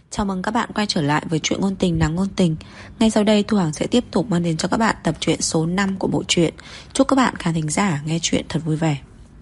Chào mừng các bạn quay trở lại với truyện ngôn tình Nắng Ngôn Tình. Ngay sau đây Thu Hằng sẽ tiếp tục mang đến cho các bạn tập truyện số 5 của bộ truyện. Chúc các bạn khán thính giả nghe truyện thật vui vẻ.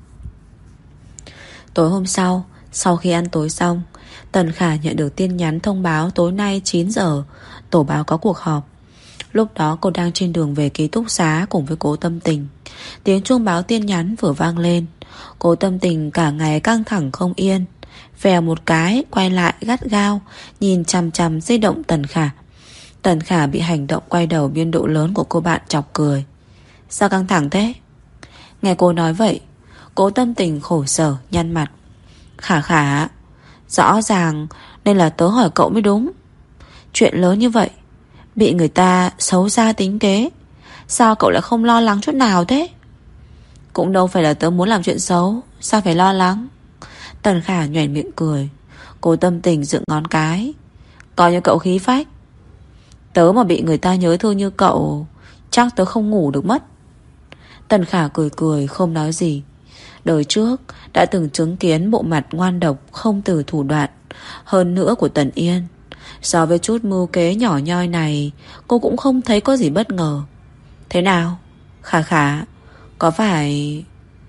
Tối hôm sau khi ăn tối xong, Tần Khả nhận được tin nhắn thông báo tối nay 9 giờ tổ báo có cuộc họp. Lúc đó cô đang trên đường về ký túc xá cùng với Cố Tâm Tình. Tiếng chuông báo tin nhắn vừa vang lên. Cố Tâm Tình cả ngày căng thẳng không yên, vèo một cái quay lại gắt gao nhìn chằm chằm di động Tần Khả. Tần Khả bị hành động quay đầu biên độ lớn của cô bạn chọc cười. Sao căng thẳng thế? Nghe cô nói vậy, Cố Tâm Tình khổ sở nhăn mặt. Khả, rõ ràng nên là tớ hỏi cậu mới đúng. Chuyện lớn như vậy, bị người ta xấu xa tính kế, sao cậu lại không lo lắng chút nào thế? Cũng đâu phải là tớ muốn làm chuyện xấu, sao phải lo lắng? Tần Khả nhoẻn miệng cười. Cố Tâm Tình dựng ngón cái. Coi như cậu khí phách. Tớ mà bị người ta nhớ thương như cậu, chắc tớ không ngủ được mất. Tần Khả cười không nói gì. Đời trước đã từng chứng kiến bộ mặt ngoan độc không từ thủ đoạn hơn nữa của Tần Yên. So với chút mưu kế nhỏ nhoi này, cô cũng không thấy có gì bất ngờ. Thế nào? Khả, có phải...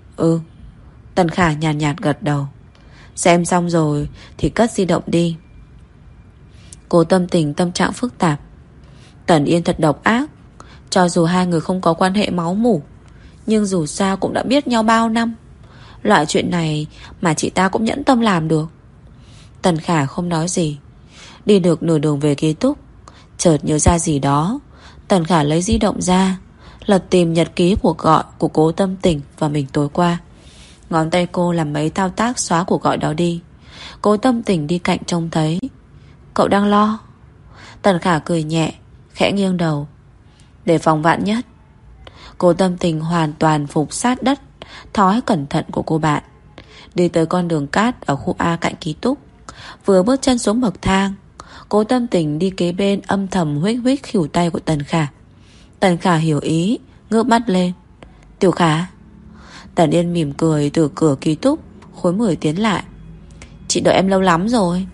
Tần Khả nhàn nhạt gật đầu. Xem xong rồi thì cất di động đi. Cố Tâm Tình tâm trạng phức tạp. Tần Yên thật độc ác. Cho dù hai người không có quan hệ máu mủ, nhưng dù sao cũng đã biết nhau bao năm. Loại chuyện này mà chị ta cũng nhẫn tâm làm được. Tần Khả không nói gì. Đi được nửa đường về ký túc, chợt nhớ ra gì đó. Tần Khả lấy di động ra, lật tìm nhật ký cuộc gọi của Cố Tâm Tình và mình tối qua. Ngón tay cô làm mấy thao tác xóa cuộc gọi đó đi. Cố Tâm Tình đi cạnh trông thấy. Cậu đang lo? Tần Khả cười nhẹ, khẽ nghiêng đầu. Để phòng vạn nhất. Cố Tâm Tình hoàn toàn phục sát đất thói cẩn thận của cô bạn. Đi tới con đường cát ở khu A cạnh ký túc. Vừa bước chân xuống bậc thang, Cố Tâm Tình đi kế bên âm thầm huých khỉu tay của Tần Khả. Tần Khả hiểu ý, ngước mắt lên. Tiểu Khả. Tần Yên mỉm cười từ cửa ký túc khối 10 tiến lại. Chị đợi em lâu lắm rồi.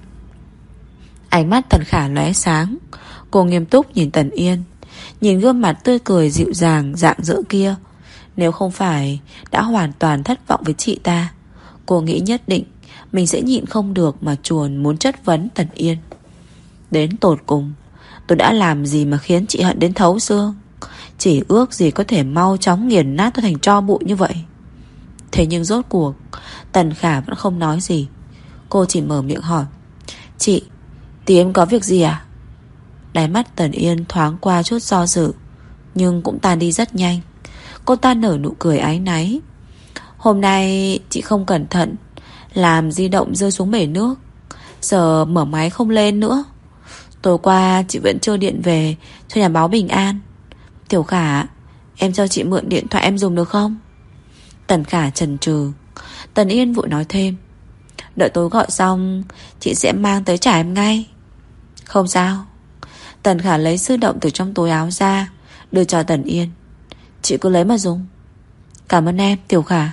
Ánh mắt Tần Khả lóe sáng. Cô nghiêm túc nhìn Tần Yên, nhìn gương mặt tươi cười dịu dàng rạng rỡ kia. Nếu không phải đã hoàn toàn thất vọng với chị ta, cô nghĩ nhất định mình sẽ nhịn không được mà chuồn muốn chất vấn Tần Yên. Đến tột cùng, tôi đã làm gì mà khiến chị hận đến thấu xương? Chỉ ước gì có thể mau chóng nghiền nát tôi thành tro bụi như vậy. Thế nhưng rốt cuộc Tần Khả vẫn không nói gì. Cô chỉ mở miệng hỏi. Chị, thì em có việc gì à? Đáy mắt Tần Yên thoáng qua chút do dự, nhưng cũng tan đi rất nhanh. Cô ta nở nụ cười áy náy. Hôm nay chị không cẩn thận làm di động rơi xuống bể nước, giờ mở máy không lên nữa. Tối qua chị vẫn chưa điện về cho nhà báo Bình An. Tiểu Khả, em cho chị mượn điện thoại em dùng được không? Tần Khả chần chừ. Tần Yên vội nói thêm. Đợi tôi gọi xong chị sẽ mang tới trả em ngay. Không sao. Tần Khả lấy di động từ trong túi áo ra, đưa cho Tần Yên. Chị cứ lấy mà dùng. Cảm ơn em Tiểu Khả.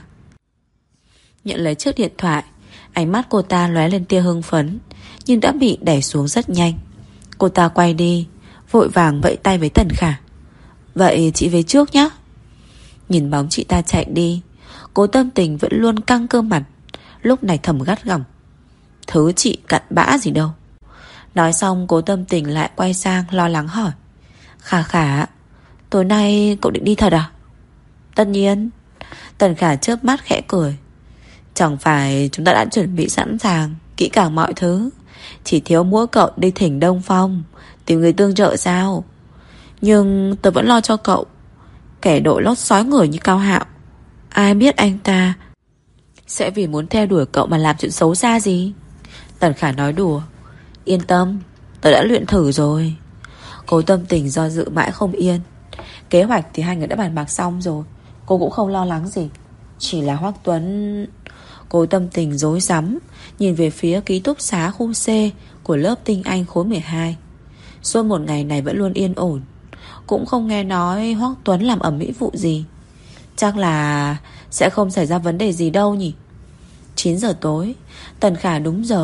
Nhận lấy chiếc điện thoại, ánh mắt cô ta lóe lên tia hưng phấn, nhưng đã bị đẩy xuống rất nhanh. Cô ta quay đi, vội vàng vẫy tay với Tần Khả. Vậy chị về trước nhé. Nhìn bóng chị ta chạy đi, Cố Tâm Tình vẫn luôn căng cơ mặt, lúc này thầm gắt gỏng. Thứ chị cặn bã gì đâu. Nói xong Cố Tâm Tình lại quay sang lo lắng hỏi. Khả, tối nay cậu định đi thật à? Tất nhiên. Tần Khả chớp mắt khẽ cười. Chẳng phải chúng ta đã chuẩn bị sẵn sàng kỹ càng mọi thứ, chỉ thiếu mỗi cậu đi thỉnh Đông Phong tìm người tương trợ sao? Nhưng tớ vẫn lo cho cậu. Kẻ đội lốt sói người như Cao Hạo, ai biết anh ta sẽ vì muốn theo đuổi cậu mà làm chuyện xấu xa gì. Tần Khả nói đùa. Yên tâm, tớ đã luyện thử rồi. Cố Tâm Tình do dự mãi không yên. Kế hoạch thì hai người đã bàn bạc xong rồi, cô cũng không lo lắng gì. Chỉ là Hoắc Tuấn... Cố Tâm Tình rối rắm nhìn về phía ký túc xá khu C của lớp Tinh Anh khối 12. Suốt một ngày này vẫn luôn yên ổn, cũng không nghe nói Hoắc Tuấn làm ầm ĩ vụ gì. Chắc là sẽ không xảy ra vấn đề gì đâu nhỉ. 9 giờ tối, Tần Khả đúng giờ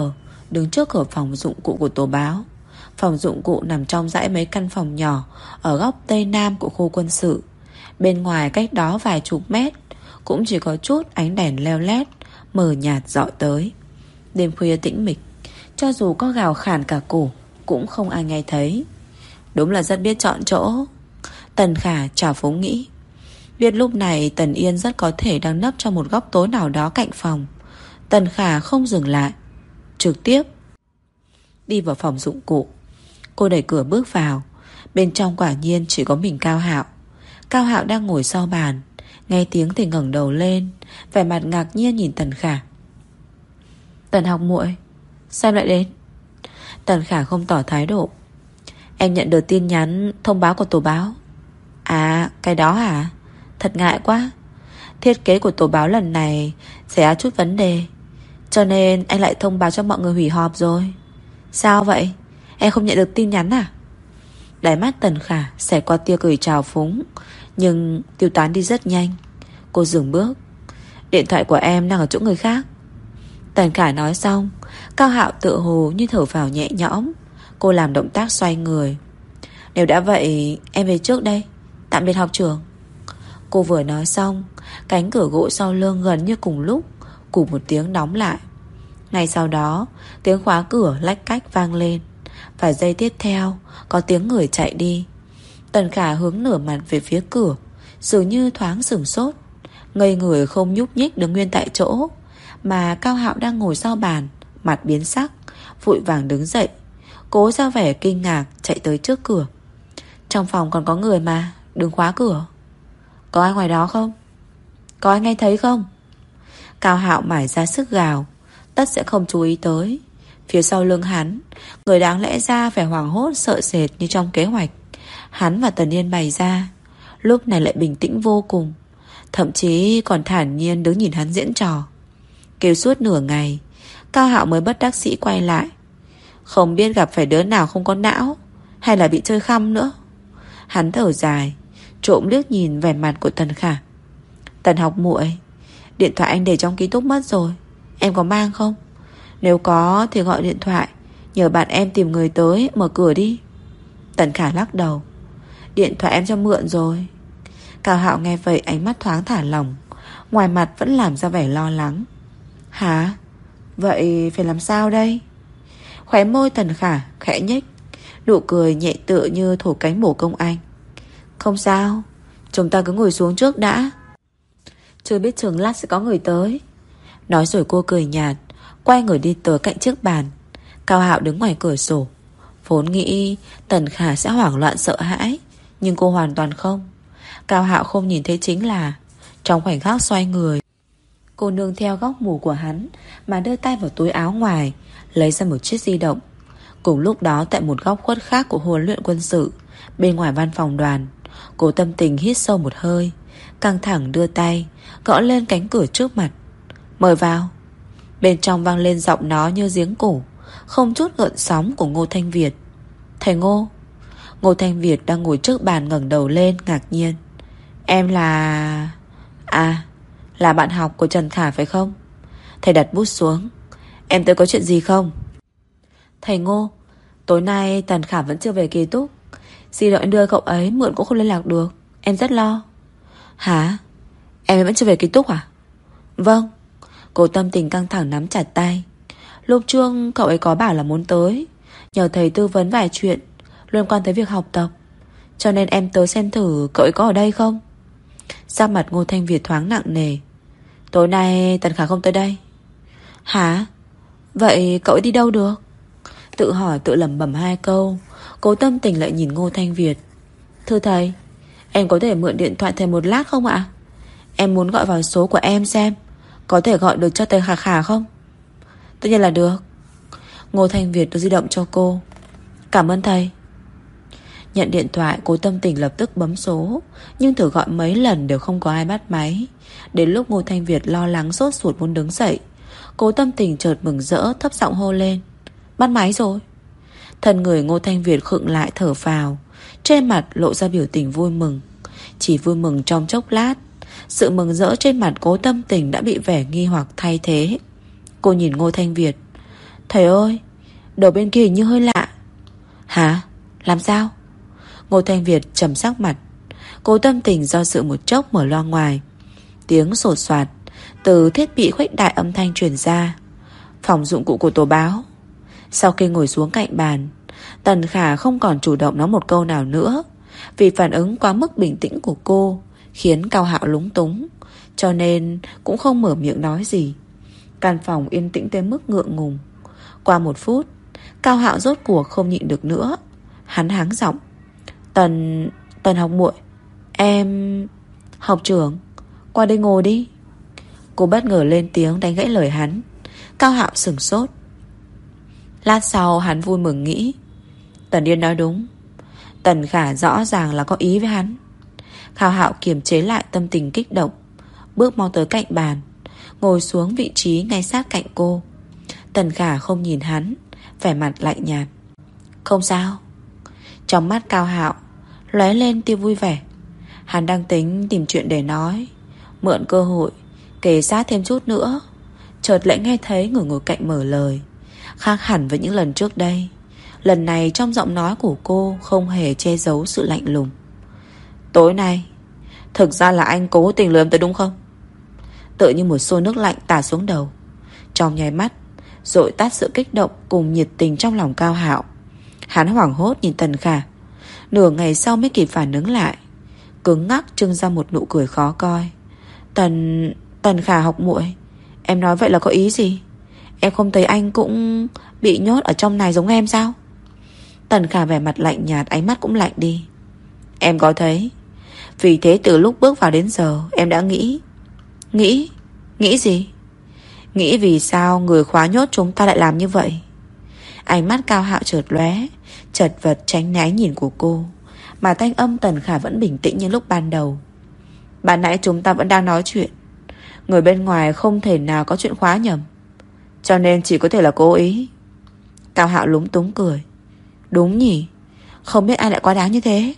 đứng trước cửa phòng dụng cụ của tổ báo. Phòng dụng cụ nằm trong dãy mấy căn phòng nhỏ ở góc tây nam của khu quân sự. Bên ngoài cách đó vài chục mét cũng chỉ có chút ánh đèn leo lét mờ nhạt dọi tới. Đêm khuya tĩnh mịch, cho dù có gào khản cả cổ cũng không ai nghe thấy. Đúng là rất biết chọn chỗ, Tần Khả trào phúng nghĩ. Biết lúc này Tần Yên rất có thể đang nấp trong một góc tối nào đó cạnh phòng. Tần Khả không dừng lại, trực tiếp đi vào phòng dụng cụ. Cô đẩy cửa bước vào. Bên trong quả nhiên chỉ có mình Cao Hạo. Cao Hạo đang ngồi sau bàn, nghe tiếng thì ngẩng đầu lên, vẻ mặt ngạc nhiên nhìn Tần Khả. Tần học muội, sao lại đến? Tần Khả không tỏ thái độ. Em nhận được tin nhắn thông báo của tổ báo. À, cái đó hả? Thật ngại quá. Thiết kế của tổ báo lần này xảy ra chút vấn đề, cho nên anh lại thông báo cho mọi người hủy họp rồi. Sao vậy? Em không nhận được tin nhắn à? Đáy mắt Tần Khả xẹt qua tia cười trào phúng, nhưng tiêu tán đi rất nhanh. Cô dừng bước. Điện thoại của em đang ở chỗ người khác. Tần Khả nói xong, Cao Hạo tự hồ như thở phào nhẹ nhõm. Cô làm động tác xoay người. Nếu đã vậy em về trước đây. Tạm biệt học trưởng. Cô vừa nói xong, cánh cửa gỗ sau lưng gần như cùng lúc cụp một tiếng đóng lại. Ngay sau đó, tiếng khóa cửa lách cách vang lên. Vài giây tiếp theo, có tiếng người chạy đi. Tần Khả hướng nửa mặt về phía cửa, dường như thoáng sửng sốt, ngây người không nhúc nhích đứng nguyên tại chỗ. Mà Cao Hạo đang ngồi sau bàn, mặt biến sắc, vội vàng đứng dậy, cố ra vẻ kinh ngạc chạy tới trước cửa. Trong phòng còn có người mà, đừng khóa cửa. Có ai ngoài đó không? Có ai nghe thấy không? Cao Hạo mải ra sức gào, tất sẽ không chú ý tới. Phía sau lưng hắn, người đáng lẽ ra phải hoảng hốt sợ sệt như trong kế hoạch hắn và Tần Yên bày ra, lúc này lại bình tĩnh vô cùng, thậm chí còn thản nhiên đứng nhìn hắn diễn trò. Kêu suốt nửa ngày, Cao Hạo mới bất đắc dĩ quay lại. Không biết gặp phải đứa nào không có não, hay là bị chơi khăm nữa. Hắn thở dài, trộm liếc nhìn vẻ mặt của Tần Khả. Tần học muội, điện thoại anh để trong ký túc mất rồi, em có mang không? Nếu có thì gọi điện thoại, nhờ bạn em tìm người tới mở cửa đi. Tần Khả lắc đầu. Điện thoại em cho mượn rồi. Cao Hạo nghe vậy ánh mắt thoáng thả lỏng, ngoài mặt vẫn làm ra vẻ lo lắng. Hả? Vậy phải làm sao đây? Khóe môi Tần Khả khẽ nhếch, nụ cười nhẹ tựa như thổi cánh bổ công anh. Không sao, chúng ta cứ ngồi xuống trước đã, chưa biết chừng lát sẽ có người tới. Nói rồi cô cười nhạt, quay người đi tới cạnh chiếc bàn. Cao Hạo đứng ngoài cửa sổ. Vốn nghĩ Tần Khả sẽ hoảng loạn sợ hãi, nhưng cô hoàn toàn không. Cao Hạo không nhìn thấy chính là trong khoảnh khắc xoay người, cô nương theo góc mù của hắn mà đưa tay vào túi áo ngoài, lấy ra một chiếc di động. Cùng lúc đó, tại một góc khuất khác của huấn luyện quân sự, bên ngoài văn phòng đoàn, Cố Tâm Tình hít sâu một hơi, căng thẳng đưa tay gõ lên cánh cửa trước mặt. Mời vào. Bên trong vang lên giọng nói như giếng cổ, không chút gợn sóng của Ngô Thanh Việt. Thầy Ngô. Ngô Thanh Việt đang ngồi trước bàn ngẩng đầu lên ngạc nhiên. Em là... À, là bạn học của Trần Khả phải không? Thầy đặt bút xuống. Em tới có chuyện gì không? Thầy Ngô, tối nay Tần Khả vẫn chưa về ký túc. Di động em đưa cậu ấy mượn cũng không liên lạc được, em rất lo. Hả? Em vẫn chưa về ký túc à? Vâng. Cố Tâm Tình căng thẳng nắm chặt tay. Lúc trước cậu ấy có bảo là muốn tới, nhờ thầy tư vấn vài chuyện liên quan tới việc học tập, cho nên em tới xem thử cậu ấy có ở đây không. Sắc mặt Ngô Thanh Việt thoáng nặng nề. Tối nay Tần Khả không tới đây. Hả? Vậy cậu ấy đi đâu được? Tự hỏi tự lẩm bẩm hai câu, Cố Tâm Tình lại nhìn Ngô Thanh Việt. Thưa thầy, em có thể mượn điện thoại thầy một lát không ạ? Em muốn gọi vào số của em xem có thể gọi được cho thầy Khả Khả không? Tất nhiên là được. Ngô Thanh Việt đưa di động cho cô. Cảm ơn thầy. Nhận điện thoại, Cố Tâm Tình lập tức bấm số, nhưng thử gọi mấy lần đều không có ai bắt máy. Đến lúc Ngô Thanh Việt lo lắng sốt ruột muốn đứng dậy, Cố Tâm Tình chợt mừng rỡ thấp giọng hô lên. Bắt máy rồi. Thân người Ngô Thanh Việt khựng lại thở phào, trên mặt lộ ra biểu tình vui mừng. Chỉ vui mừng trong chốc lát, sự mừng rỡ trên mặt Cố Tâm Tình đã bị vẻ nghi hoặc thay thế. Cô nhìn Ngô Thanh Việt. Thầy ơi, đầu bên kia hình như hơi lạ. Hả? Làm sao? Ngô Thanh Việt trầm sắc mặt. Cố Tâm Tình do dự một chốc mở loa ngoài. Tiếng sột soạt từ thiết bị khuếch đại âm thanh truyền ra. Phòng dụng cụ của tổ báo. Sau khi ngồi xuống cạnh bàn, Tần Khả không còn chủ động nói một câu nào nữa, vì phản ứng quá mức bình tĩnh của cô khiến Cao Hạo lúng túng, cho nên cũng không mở miệng nói gì. Căn phòng yên tĩnh tới mức ngượng ngùng. Qua 1 phút, Cao Hạo rốt cuộc không nhịn được nữa. Hắn háng giọng. Tần học muội, em... Học trưởng, qua đây ngồi đi. Cô bất ngờ lên tiếng đánh gãy lời hắn. Cao Hạo sửng sốt. Lát sau hắn vui mừng nghĩ, Tần Yên nói đúng, Tần Khả rõ ràng là có ý với hắn. Cao Hạo kiềm chế lại tâm tình kích động, bước mau tới cạnh bàn, ngồi xuống vị trí ngay sát cạnh cô. Tần Khả không nhìn hắn, vẻ mặt lạnh nhạt. Không sao. Trong mắt Cao Hạo lóe lên tia vui vẻ. Hắn đang tính tìm chuyện để nói, mượn cơ hội kề sát thêm chút nữa, chợt lại nghe thấy người ngồi cạnh mở lời. Khác hẳn với những lần trước đây, lần này trong giọng nói của cô không hề che giấu sự lạnh lùng. Tối nay thực ra là anh cố tình lừa em tới đúng không? Tự như một xô nước lạnh tạt xuống đầu, trong nháy mắt dội tắt sự kích động cùng nhiệt tình trong lòng Cao Hạo. Hắn hoảng hốt nhìn Tần Khả, nửa ngày sau mới kịp phản ứng lại, cứng ngắc trưng ra một nụ cười khó coi. Tần Khả học muội, em nói vậy là có ý gì? Em không thấy anh cũng bị nhốt ở trong này giống em sao? Tần Khả vẻ mặt lạnh nhạt, ánh mắt cũng lạnh đi. Em có thấy, vì thế từ lúc bước vào đến giờ em đã nghĩ. Nghĩ gì? Nghĩ vì sao người khóa nhốt chúng ta lại làm như vậy. Ánh mắt Cao Hạo chợt lóe, chật vật tránh né nhìn của cô, mà thanh âm Tần Khả vẫn bình tĩnh như lúc ban đầu. Ban nãy chúng ta vẫn đang nói chuyện, người bên ngoài không thể nào có chuyện khóa nhầm, cho nên chỉ có thể là cố ý. Cao Hạo lúng túng cười. Đúng nhỉ, không biết ai lại quá đáng như thế.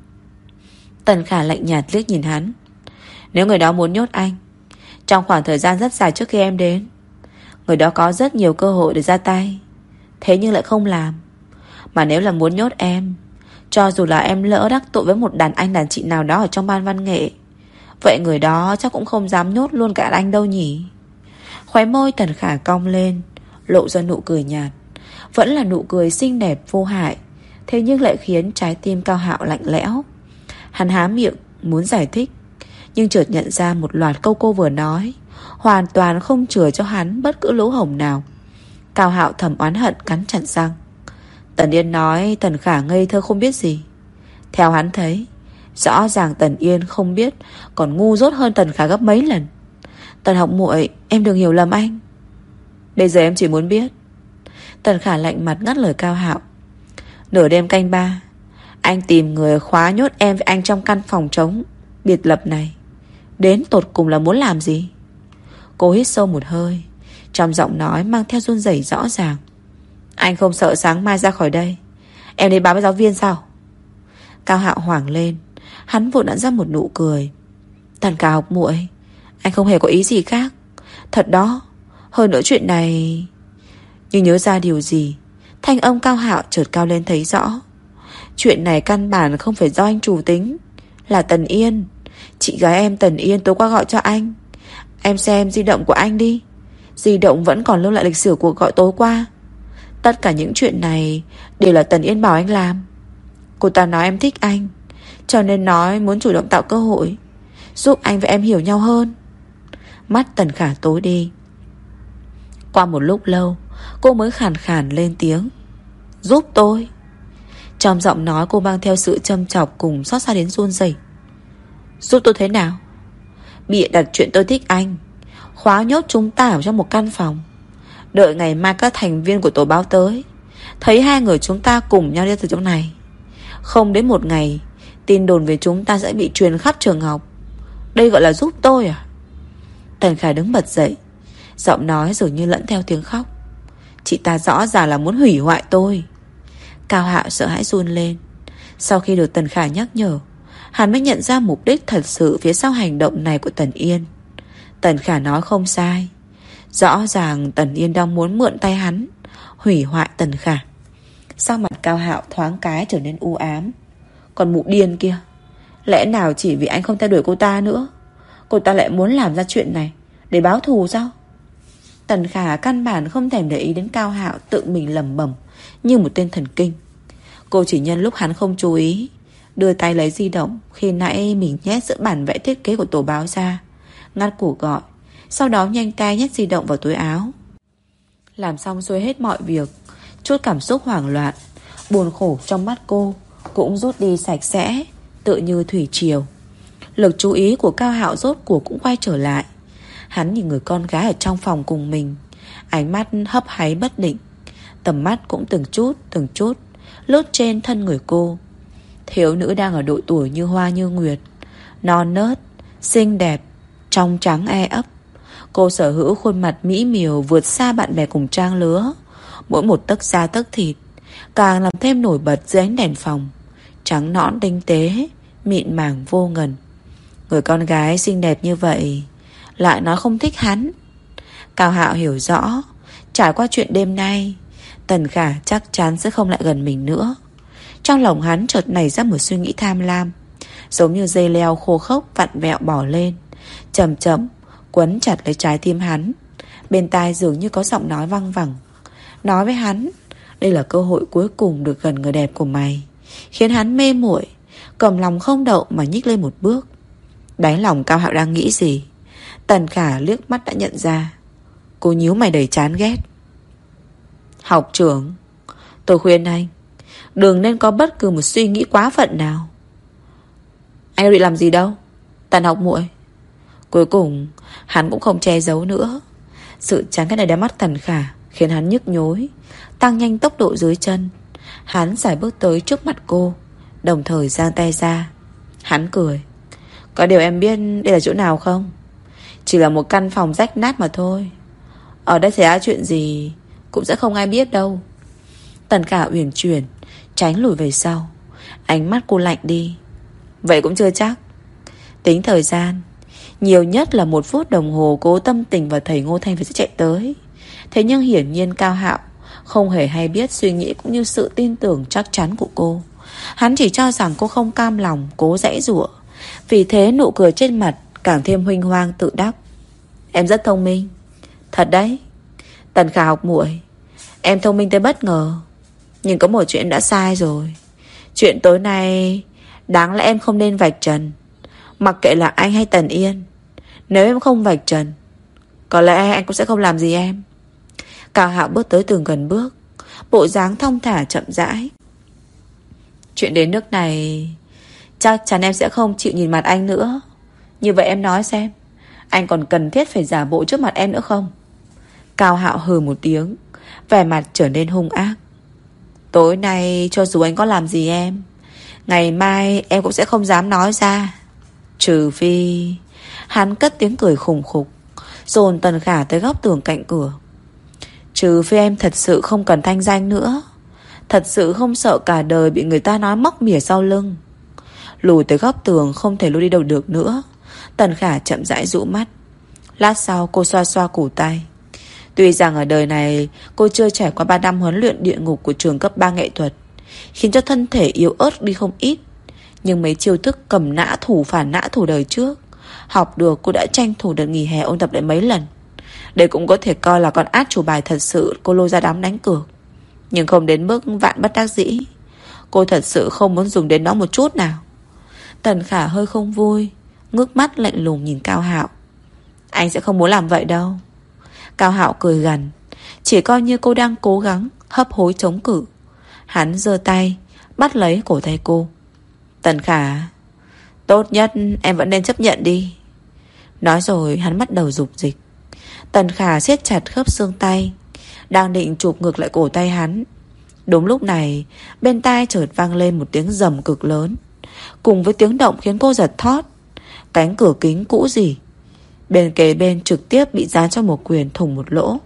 Tần Khả lạnh nhạt liếc nhìn hắn. Nếu người đó muốn nhốt anh trong khoảng thời gian rất dài trước khi em đến, người đó có rất nhiều cơ hội để ra tay, thế nhưng lại không làm. Mà nếu là muốn nhốt em, cho dù là em lỡ đắc tội với một đàn anh đàn chị nào đó ở trong ban văn nghệ, vậy người đó chắc cũng không dám nhốt luôn cả anh đâu nhỉ. Khóe môi Tần Khả cong lên, lộ ra nụ cười nhạt. Vẫn là nụ cười xinh đẹp vô hại, thế nhưng lại khiến trái tim Cao Hạo lạnh lẽo. Hắn há miệng muốn giải thích, nhưng chợt nhận ra một loạt câu cô vừa nói hoàn toàn không chừa cho hắn bất cứ lỗ hổng nào. Cao Hạo thầm oán hận cắn chặt răng. Tần Yên nói Tần Khả ngây thơ không biết gì. Theo hắn thấy, rõ ràng Tần Yên không biết còn ngu dốt hơn Tần Khả gấp mấy lần. Tần học muội, em đừng hiểu lầm anh. Bây giờ em chỉ muốn biết. Tần Khả lạnh mặt ngắt lời Cao Hạo. Nửa đêm canh 3, anh tìm người khóa nhốt em với anh trong căn phòng trống biệt lập này, đến tột cùng là muốn làm gì? Cô hít sâu một hơi, trong giọng nói mang theo run rẩy rõ ràng. Anh không sợ sáng mai ra khỏi đây em đi báo với giáo viên sao? Cao Hạo hoảng lên, hắn vội nặn ra một nụ cười. Tần Khả học muội, anh không hề có ý gì khác. Thật đó, hơn nữa chuyện này... Nhưng nhớ ra điều gì, thanh âm Cao Hạo chợt cao lên thấy rõ. Chuyện này căn bản không phải do anh chủ tính, là Tần Yên, chị gái em Tần Yên tối qua gọi cho anh. Em xem di động của anh đi, di động vẫn còn lưu lại lịch sử cuộc gọi tối qua. Tất cả những chuyện này đều là Tần Yên bảo anh làm. Cô ta nói em thích anh, cho nên nói muốn chủ động tạo cơ hội giúp anh và em hiểu nhau hơn. Mắt Tần Khả tối đi. Qua một lúc lâu, cô mới khàn khàn lên tiếng. Giúp tôi. Trong giọng nói cô mang theo sự châm chọc cùng xót xa đến run rẩy. Giúp tôi thế nào? Bịa đặt chuyện tôi thích anh, khóa nhốt chúng ta ở trong một căn phòng, đợi ngày mai các thành viên của tổ báo tới, thấy hai người chúng ta cùng nhau đi từ chỗ này. Không đến một ngày, tin đồn về chúng ta sẽ bị truyền khắp trường học. Đây gọi là giúp tôi à? Tần Khải đứng bật dậy, giọng nói dường như lẫn theo tiếng khóc. Chị ta rõ ràng là muốn hủy hoại tôi. Cao Hạo sợ hãi run lên. Sau khi được Tần Khải nhắc nhở, hắn mới nhận ra mục đích thật sự phía sau hành động này của Tần Yên. Tần Khả nói không sai, rõ ràng Tần Yên đang muốn mượn tay hắn hủy hoại Tần Khả. Sắc mặt Cao Hạo thoáng cái trở nên u ám. Còn mụ điên kia, lẽ nào chỉ vì anh không theo đuổi cô ta nữa, cô ta lại muốn làm ra chuyện này để báo thù sao? Tần Khả căn bản không thèm để ý đến Cao Hạo tự mình lẩm bẩm như một tên thần kinh. Cô chỉ nhân lúc hắn không chú ý, đưa tay lấy di động khi nãy mình nhét giữa bản vẽ thiết kế của tổ báo ra, ngắt cuộc gọi, sau đó nhanh tay nhét di động vào túi áo. Làm xong xuôi hết mọi việc, chút cảm xúc hoảng loạn, buồn khổ trong mắt cô cũng rút đi sạch sẽ, tựa như thủy triều. Lực chú ý của Cao Hạo rốt cuộc cũng quay trở lại. Hắn nhìn người con gái ở trong phòng cùng mình, ánh mắt hấp háy bất định, tầm mắt cũng từng chút lướt trên thân người cô. Thiếu nữ đang ở độ tuổi như hoa như nguyệt, non nớt, xinh đẹp, trong trắng e ấp. Cô sở hữu khuôn mặt mỹ miều vượt xa bạn bè cùng trang lứa, mỗi một tấc da tấc thịt càng làm thêm nổi bật dưới ánh đèn phòng. Trắng nõn tinh tế, mịn màng vô ngần. Người con gái xinh đẹp như vậy lại nói không thích hắn. Cao Hạo hiểu rõ, trải qua chuyện đêm nay, Tần Khả chắc chắn sẽ không lại gần mình nữa. Trong lòng hắn chợt nảy ra một suy nghĩ tham lam, giống như dây leo khô khốc vặn vẹo bỏ lên, chậm chậm quấn chặt lấy trái tim hắn. Bên tai dường như có giọng nói văng vẳng, nói với hắn, đây là cơ hội cuối cùng được gần người đẹp của mày, khiến hắn mê muội, cầm lòng không đậu mà nhích lên một bước. Đáy lòng Cao Hạo đang nghĩ gì, Tần Khả liếc mắt đã nhận ra. Cô nhíu mày đầy chán ghét. Học trưởng, tôi khuyên anh đừng nên có bất cứ một suy nghĩ quá phận nào. Anh định làm gì đâu, Tần học muội. Cuối cùng hắn cũng không che giấu nữa. Sự chán ghét này đáy mắt Tần Khả khiến hắn nhức nhối, tăng nhanh tốc độ dưới chân. Hắn sải bước tới trước mặt cô, đồng thời giang tay ra. Hắn cười. Có điều em biết đây là chỗ nào không? Chỉ là một căn phòng rách nát mà thôi. Ở đây xảy ra chuyện gì cũng sẽ không ai biết đâu. Tần Khả uyển chuyển tránh lùi về sau. Ánh mắt cô lạnh đi. Vậy cũng chưa chắc. Tính thời gian, nhiều nhất là 1 phút đồng hồ Cố Tâm Tình và thầy Ngô Thanh phải sẽ chạy tới. Thế nhưng hiển nhiên Cao Hạo không hề hay biết suy nghĩ cũng như sự tin tưởng chắc chắn của cô. Hắn chỉ cho rằng cô không cam lòng, cố giãy giụa. Vì thế nụ cười trên mặt càng thêm huênh hoang tự đắc. Em rất thông minh. Thật đấy, Tần Khả học muội, em thông minh tới bất ngờ. Nhưng có một chuyện em đã sai rồi. Chuyện tối nay đáng lẽ em không nên vạch trần, mặc kệ là anh hay Tần Yên. Nếu em không vạch trần, có lẽ anh cũng sẽ không làm gì em. Cao Hạo bước tới từng gần bước, bộ dáng thong thả chậm rãi. Chuyện đến nước này, chắc chắn em sẽ không chịu nhìn mặt anh nữa. Như vậy em nói xem, anh còn cần thiết phải giả bộ trước mặt em nữa không? Cao Hạo hừ một tiếng, vẻ mặt trở nên hung ác. Tối nay cho dù anh có làm gì em, ngày mai em cũng sẽ không dám nói ra. Trừ phi... Hắn cất tiếng cười khủng khục, dồn Tần Khả tới góc tường cạnh cửa. Trừ phi em thật sự không cần thanh danh nữa, thật sự không sợ cả đời bị người ta nói móc mỉa sau lưng. Lùi tới góc tường không thể lùi đi đâu được nữa. Tần Khả chậm rãi dụ mắt. Lát sau cô xoa xoa cổ tay. Tuy rằng ở đời này cô chưa trải qua 3 năm huấn luyện địa ngục của trường cấp 3 nghệ thuật, khiến cho thân thể yếu ớt đi không ít, nhưng mấy chiêu thức cầm nã thủ phản nã thủ đời trước học được cô đã tranh thủ đợt nghỉ hè ôn tập lại mấy lần. Đây cũng có thể coi là con át chủ bài thật sự cô lôi ra đám đánh cược, nhưng không đến mức vạn bất đắc dĩ. Cô thật sự không muốn dùng đến nó một chút nào. Tần Khả hơi không vui, ngước mắt lạnh lùng nhìn Cao Hạo. Anh sẽ không muốn làm vậy đâu. Cao Hạo cười gằn, chỉ coi như cô đang cố gắng hấp hối chống cự. Hắn giơ tay bắt lấy cổ tay cô. Tần Khả, tốt nhất em vẫn nên chấp nhận đi. Nói rồi hắn bắt đầu dục dịch. Tần Khả siết chặt khớp xương tay, đang định chụp ngược lại cổ tay hắn. Đúng lúc này, bên tai chợt vang lên một tiếng rầm cực lớn, cùng với tiếng động khiến cô giật thót. Cánh cửa kính cũ rỉ bên kế bên trực tiếp bị dán cho một quyền thủng một lỗ.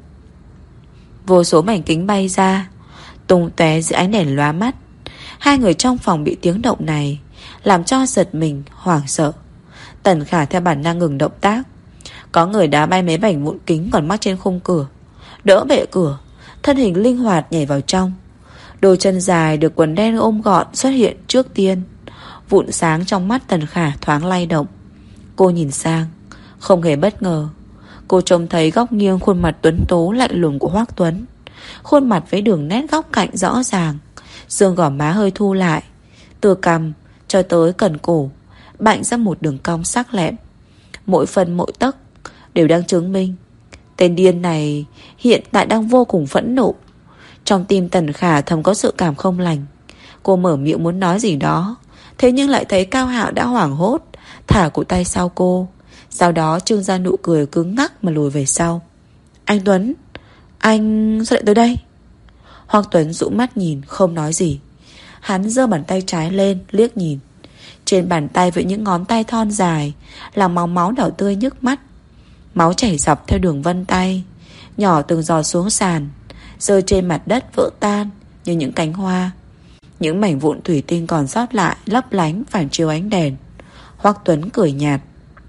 Vô số mảnh kính bay ra, tung tóe dưới ánh đèn lóa mắt. Hai người trong phòng bị tiếng động này làm cho giật mình, hoảng sợ. Tần Khả theo bản năng ngừng động tác. Có người đá bay mấy mảnh vụn kính còn mắc trên khung cửa, đỡ bệ cửa, thân hình linh hoạt nhảy vào trong. Đôi chân dài được quần đen ôm gọn xuất hiện trước tiên. Vụn sáng trong mắt Tần Khả thoáng lay động. Cô nhìn sang, không hề bất ngờ. Cô trông thấy góc nghiêng khuôn mặt tuấn tố lạnh lùng của Hoắc Tuấn. Khuôn mặt với đường nét góc cạnh rõ ràng, xương gò má hơi thu lại, từ cằm cho tới cần cổ bạnh ra một đường cong sắc lẹm. Mỗi phần mỗi tấc đều đang chứng minh tên điên này hiện tại đang vô cùng phẫn nộ. Trong tim Tần Khả thầm có sự cảm không lành. Cô mở miệng muốn nói gì đó, thế nhưng lại thấy Cao Hạo đã hoảng hốt thả cổ tay sau cô. Sau đó trưng ra nụ cười cứng ngắc mà lùi về sau. Anh Tuấn, anh sao lại tới đây? Hoắc Tuấn dụ mắt nhìn không nói gì. Hắn giơ bàn tay trái lên liếc nhìn. Trên bàn tay với những ngón tay thon dài là màu máu đỏ tươi nhức mắt. Máu chảy dọc theo đường vân tay, nhỏ từng giọt xuống sàn, rơi trên mặt đất vỡ tan như những cánh hoa. Những mảnh vụn thủy tinh còn sót lại lấp lánh phản chiếu ánh đèn. Hoắc Tuấn cười nhạt,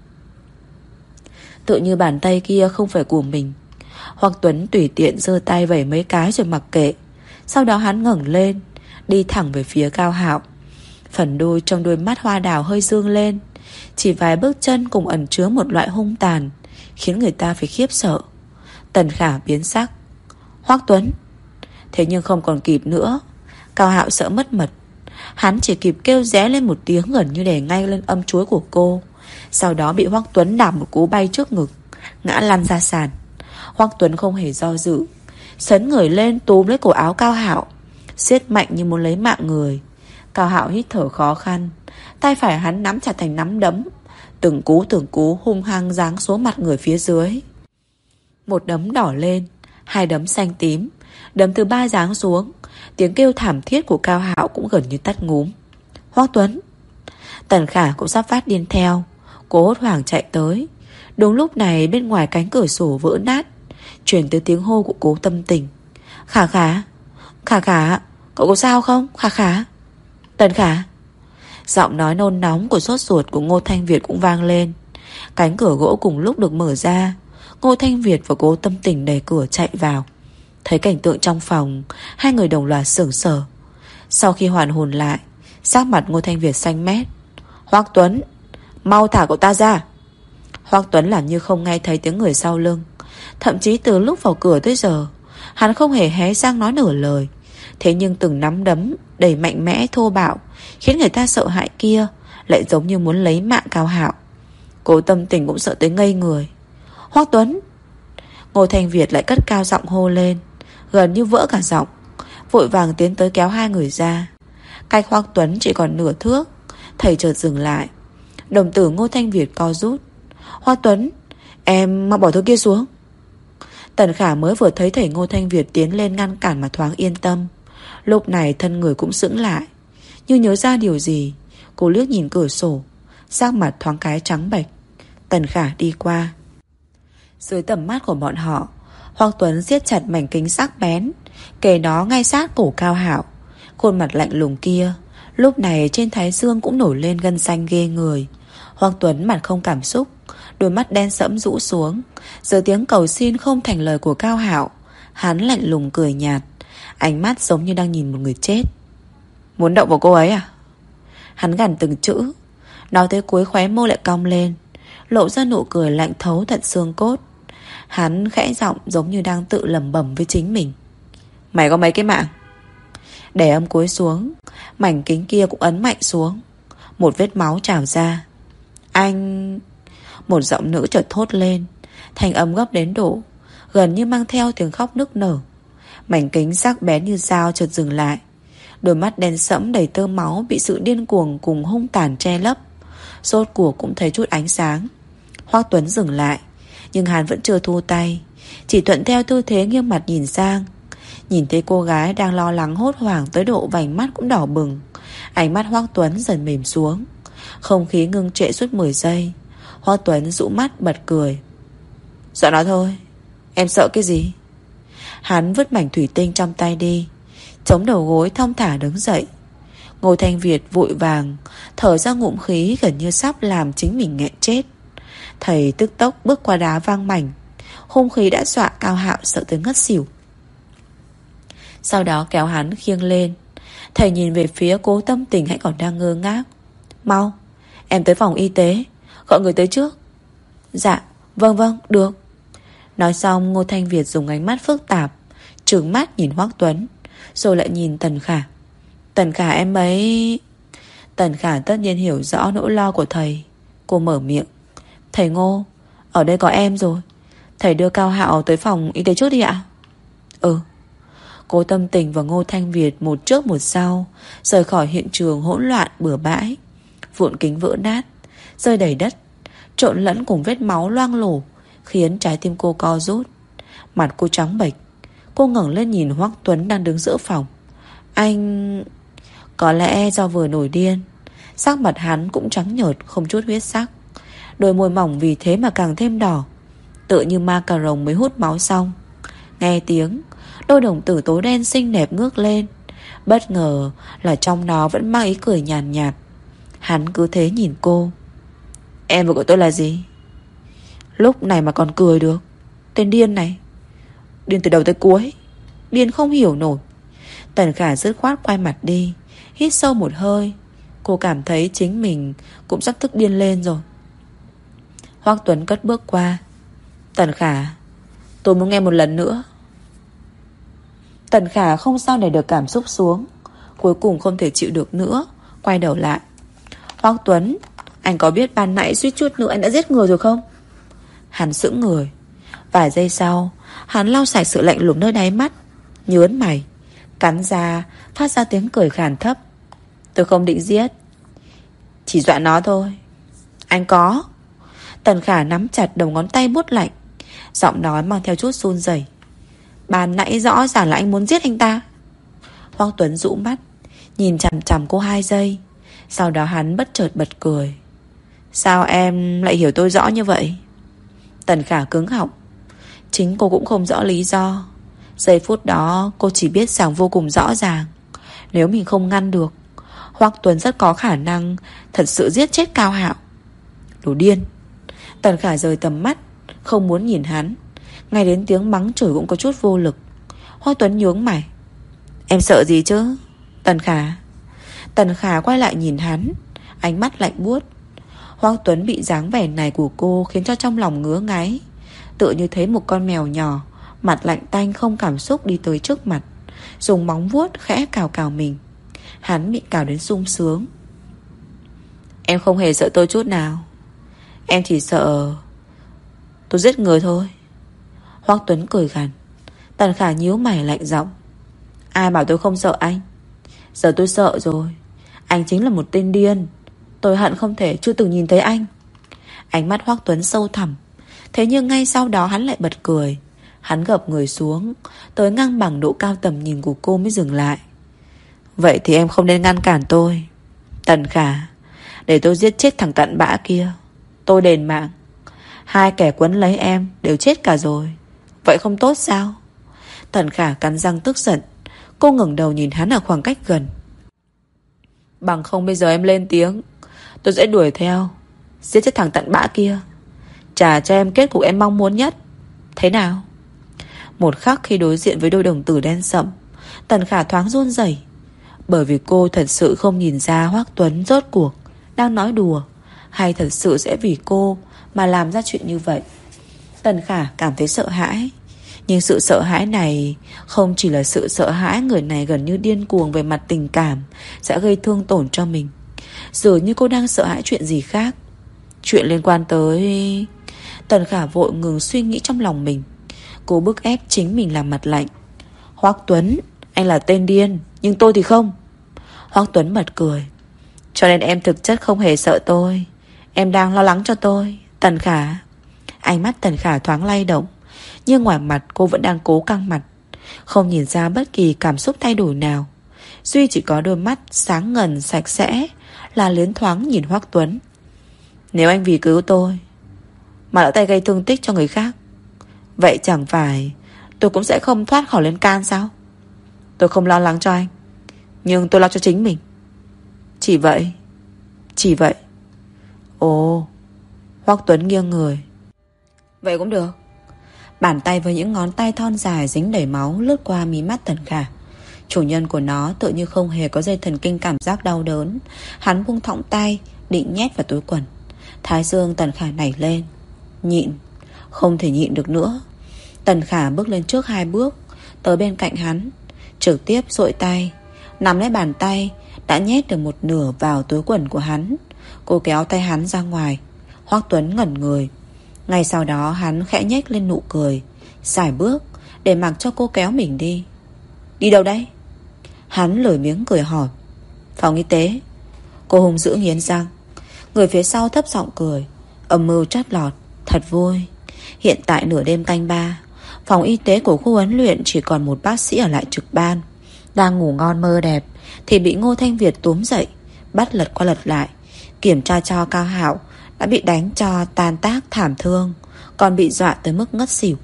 tự như bàn tay kia không phải của mình. Hoắc Tuấn tùy tiện giơ tay vẩy mấy cái rồi mặc kệ. Sau đó hắn ngẩng lên, đi thẳng về phía Cao Hạo. Phần đôi trong đôi mắt hoa đào hơi dương lên. Chỉ vài bước chân cùng ẩn chứa một loại hung tàn, khiến người ta phải khiếp sợ. Tần Khả biến sắc. Hoắc Tuấn. Thế nhưng không còn kịp nữa. Cao Hạo sợ mất mật. Hắn chỉ kịp kêu ré lên một tiếng gần như đè ngay lên âm chuối của cô. Sau đó bị Hoắc Tuấn đạp một cú bay trước ngực, ngã lăn ra sàn. Hoắc Tuấn không hề do dự, sấn người lên túm lấy cổ áo Cao Hạo, siết mạnh như muốn lấy mạng người. Cao Hạo hít thở khó khăn, tay phải hắn nắm chặt thành nắm đấm, từng cú hung hăng giáng xuống mặt người phía dưới. Một đấm đỏ lên, hai đấm xanh tím, đấm thứ ba giáng xuống. Tiếng kêu thảm thiết của Cao Hạo cũng gần như tắt ngúm. Hoắc Tuấn. Tần Khả cũng sắp phát điên theo. Cô hốt hoảng chạy tới. Đúng lúc này bên ngoài cánh cửa sổ vỡ nát truyền tới tiếng hô của Cố Tâm Tình. Khả Khả, Khả Khả, cậu có sao không? Khả Khả. Tần Khả. Giọng nói nôn nóng của sốt ruột của Ngô Thanh Việt cũng vang lên. Cánh cửa gỗ cùng lúc được mở ra. Ngô Thanh Việt và Cố Tâm Tình đẩy cửa chạy vào. Thấy cảnh tượng trong phòng, hai người đồng loạt sửng sờ. Sau khi hoàn hồn lại, sắc mặt Ngô Thanh Việt xanh mét. Hoắc Tuấn, mau thả cậu ta ra. Hoắc Tuấn làm như không nghe thấy tiếng người sau lưng. Thậm chí từ lúc vào cửa tới giờ, hắn không hề hé răng nói nửa lời. Thế nhưng từng nắm đấm đầy mạnh mẽ thô bạo khiến người ta sợ hãi kia lại giống như muốn lấy mạng Cao Hạo. Cố Tâm Tình cũng sợ tới ngây người. Hoắc Tuấn. Ngô Thanh Việt lại cất cao giọng hô lên, gần như vỡ cả giọng, vội vàng tiến tới kéo hai người ra. Cách Hoắc Tuấn chỉ còn nửa thước. Thầy chợt dừng lại. Đồng tử Ngô Thanh Việt co rút. Hoắc Tuấn, em mau bỏ thứ kia xuống. Tần Khả mới vừa thấy thầy Ngô Thanh Việt tiến lên ngăn cản mà thoáng yên tâm. Lúc này thân người cũng sững lại, như nhớ ra điều gì. Cô liếc nhìn cửa sổ, sắc mặt thoáng cái trắng bệch. Tần Khả đi qua. Dưới tầm mắt của bọn họ, Hoắc Tuấn siết chặt mảnh kính sắc bén, kề nó ngay sát cổ Cao Hạo. Khuôn mặt lạnh lùng kia lúc này trên thái dương cũng nổi lên gân xanh ghê người. Hoắc Tuấn mặt không cảm xúc, đôi mắt đen sẫm rũ xuống. Giờ tiếng cầu xin không thành lời của Cao Hạo, hắn lạnh lùng cười nhạt, ánh mắt giống như đang nhìn một người chết. Muốn động vào cô ấy à? Hắn gằn từng chữ. Nói tới cuối khóe môi lại cong lên, lộ ra nụ cười lạnh thấu tận xương cốt. Hắn khẽ giọng giống như đang tự lẩm bẩm với chính mình. Mày có mấy cái mạng? Để âm cúi xuống, mảnh kính kia cũng ấn mạnh xuống. Một vết máu trào ra. Anh... Một giọng nữ chợt thốt lên, thành âm gấp đến độ gần như mang theo tiếng khóc nức nở. Mảnh kính sắc bén như dao chợt dừng lại. Đôi mắt đen sẫm đầy tơ máu bị sự điên cuồng cùng hung tàn che lấp. Rốt cuộc cũng thấy chút ánh sáng. Hoắc Tuấn dừng lại, nhưng hắn vẫn chưa thu tay, chỉ thuận theo tư thế nghiêng mặt nhìn sang. Nhìn thấy cô gái đang lo lắng hốt hoảng tới độ vành mắt cũng đỏ bừng. Ánh mắt Hoắc Tuấn dần mềm xuống. Không khí ngưng trệ suốt 10 giây. Hoắc Tuấn dụ mắt bật cười. Sợ nó thôi. Em sợ cái gì? Hắn vứt mảnh thủy tinh trong tay đi, chống đầu gối thong thả đứng dậy. Ngô Thanh Việt vội vàng thở ra ngụm khí gần như sắp làm chính mình nghẹn chết. Thầy tức tốc bước qua đá văng mảnh. Hung khí đã dọa Cao Hạo sợ tới ngất xỉu. Sau đó kéo hắn khiêng lên. Thầy nhìn về phía Cố Tâm Tình hãy còn đang ngơ ngác. Mau, em tới phòng y tế, gọi người tới trước. Dạ, vâng, được. Nói xong Ngô Thanh Việt dùng ánh mắt phức tạp trừng mắt nhìn Hoắc Tuấn, rồi lại nhìn Tần Khả. Tần Khả em ấy... Tần Khả tất nhiên hiểu rõ nỗi lo của thầy. Cô mở miệng. Thầy Ngô, ở đây có em rồi. Thầy đưa Cao Hạo tới phòng y tế trước đi ạ. Ừ. Cố Tâm Tình và Ngô Thanh Việt một trước một sau rời khỏi hiện trường hỗn loạn bừa bãi. Vụn kính vỡ nát, rơi đầy đất, trộn lẫn cùng vết máu loang lổ, khiến trái tim cô co rút. Mặt cô trắng bệch. Cô ngẩng lên nhìn Hoắc Tuấn đang đứng giữa phòng. Anh... Có lẽ do vừa nổi điên, sắc mặt hắn cũng trắng nhợt, không chút huyết sắc. Đôi môi mỏng vì thế mà càng thêm đỏ, tựa như ma cà rồng mới hút máu xong. Nghe tiếng, đôi đồng tử tối đen xinh đẹp ngước lên. Bất ngờ là trong nó vẫn mang ý cười nhàn nhạt. Hắn cứ thế nhìn cô. Em vừa gọi tôi là gì? Lúc này mà còn cười được. Tên điên này. Điên từ đầu tới cuối. Điên không hiểu nổi. Tần Khả dứt khoát quay mặt đi, hít sâu một hơi. Cô cảm thấy chính mình cũng sắp tức điên lên rồi. Hoắc Tuấn cất bước qua. Tần Khả, tôi muốn nghe một lần nữa. Tần Khả không sao để được cảm xúc xuống, cuối cùng không thể chịu được nữa, quay đầu lại. Hoắc Tuấn, anh có biết ban nãy suýt chút nữa anh đã giết người rồi không? Hắn sững người. Vài giây sau, hắn lau sạch sự lạnh lùng nơi đáy mắt, nhớn mày, cắn ra, phát ra tiếng cười khàn thấp. Tôi không định giết, chỉ dọa nó thôi. Anh có. Tần Khả nắm chặt đầu ngón tay buốt lạnh, giọng nói mang theo chút run rẩy. Ban nãy rõ ràng là anh muốn giết anh ta. Hoắc Tuấn rũ mắt, nhìn chằm chằm cô 2 giây. Sau đó hắn bất chợt bật cười. Sao em lại hiểu tôi rõ như vậy? Tần Khả cứng họng. Chính cô cũng không rõ lý do. Giây phút đó cô chỉ biết rằng vô cùng rõ ràng, nếu mình không ngăn được, Hoắc Tuấn rất có khả năng thật sự giết chết Cao Hạo. Đồ điên. Tần Khả rời tầm mắt, không muốn nhìn hắn. Ngay đến tiếng mắng chửi cũng có chút vô lực. Hoắc Tuấn nhướng mày. Em sợ gì chứ? Tần Khả. Tần Khả quay lại nhìn hắn, ánh mắt lạnh buốt. Hoắc Tuấn bị dáng vẻ này của cô khiến cho trong lòng ngứa ngáy, tựa như thấy một con mèo nhỏ, mặt lạnh tanh không cảm xúc đi tới trước mặt, dùng móng vuốt khẽ cào cào mình. Hắn bị cào đến sung sướng. Em không hề sợ tôi chút nào. Em chỉ sợ tôi giết người thôi. Hoắc Tuấn cười gằn. Tần Khả nhíu mày lạnh giọng. Ai bảo tôi không sợ anh? Giờ tôi sợ rồi. Anh chính là một tên điên. Tôi hận không thể chưa từng nhìn thấy anh. Ánh mắt Hoắc Tuấn sâu thẳm. Thế nhưng ngay sau đó hắn lại bật cười. Hắn gập người xuống, tới ngang bằng độ cao tầm nhìn của cô mới dừng lại. Vậy thì em không nên ngăn cản tôi. Tần Khả, để tôi giết chết thằng cặn bã kia, tôi đền mạng. 2 kẻ quấn lấy em đều chết cả rồi, vậy không tốt sao? Tần Khả cắn răng tức giận. Cô ngẩng đầu nhìn hắn ở khoảng cách gần. Bằng không bây giờ em lên tiếng, tôi sẽ đuổi theo, giết chết thằng cặn bã kia, trả cho em kết cục em mong muốn nhất. Thế nào? Một khắc khi đối diện với đôi đồng tử đen sậm, Tần Khả thoáng run rẩy, bởi vì cô thật sự không nhìn ra Hoắc Tuấn rốt cuộc đang nói đùa hay thật sự sẽ vì cô mà làm ra chuyện như vậy. Tần Khả cảm thấy sợ hãi, nhưng sự sợ hãi này không chỉ là sự sợ hãi người này gần như điên cuồng về mặt tình cảm sẽ gây thương tổn cho mình. Dường như cô đang sợ hãi chuyện gì khác, chuyện liên quan tới... Tần Khả vội ngừng suy nghĩ trong lòng mình. Cô bức ép chính mình làm mặt lạnh. Hoắc Tuấn, anh là tên điên, nhưng tôi thì không. Hoắc Tuấn bật cười. Cho nên em thực chất không hề sợ tôi, em đang lo lắng cho tôi, Tần Khả. Ánh mắt Tần Khả thoáng lay động, nhưng ngoài mặt cô vẫn đang cố căng mặt, không nhìn ra bất kỳ cảm xúc thay đổi nào. Duy chỉ có đôi mắt sáng ngần sạch sẽ là liến thoáng nhìn Hoắc Tuấn. Nếu anh vì cứu tôi mà lỡ tay gây thương tích cho người khác, vậy chẳng phải tôi cũng sẽ không thoát khỏi lên can sao? Tôi không lo lắng cho anh, nhưng tôi lo cho chính mình. Chỉ vậy. Chỉ vậy. Ồ. Hoắc Tuấn nghiêng người. Vậy cũng được. Bàn tay với những ngón tay thon dài dính đầy máu lướt qua mí mắt Tần Khả. Chủ nhân của nó tự như không hề có dây thần kinh cảm giác đau đớn. Hắn buông thõng tay, định nhét vào túi quần. Thái dương Tần Khả nảy lên. Nhịn, không thể nhịn được nữa. Tần Khả bước lên trước 2 bước, tới bên cạnh hắn, trực tiếp duỗi tay, nắm lấy bàn tay đã nhét được một nửa vào túi quần của hắn. Cô kéo tay hắn ra ngoài. Hoắc Tuấn ngẩn người. Ngay sau đó hắn khẽ nhếch lên nụ cười, xài bước để mặc cho cô kéo mình đi. Đi đâu đấy? Hắn lười miếng cười hỏi. Phòng y tế. Cô hung dữ nghiến răng. Người phía sau thấp giọng cười. Âm mưu trót lọt, thật vui. Hiện tại nửa đêm canh 3, phòng y tế của khu huấn luyện chỉ còn một bác sĩ ở lại trực ban. Đang ngủ ngon mơ đẹp thì bị Ngô Thanh Việt túm dậy, bắt lật qua lật lại, kiểm tra cho Cao Hạo đã bị đánh cho tan tác thảm thương, còn bị dọa tới mức ngất xỉu.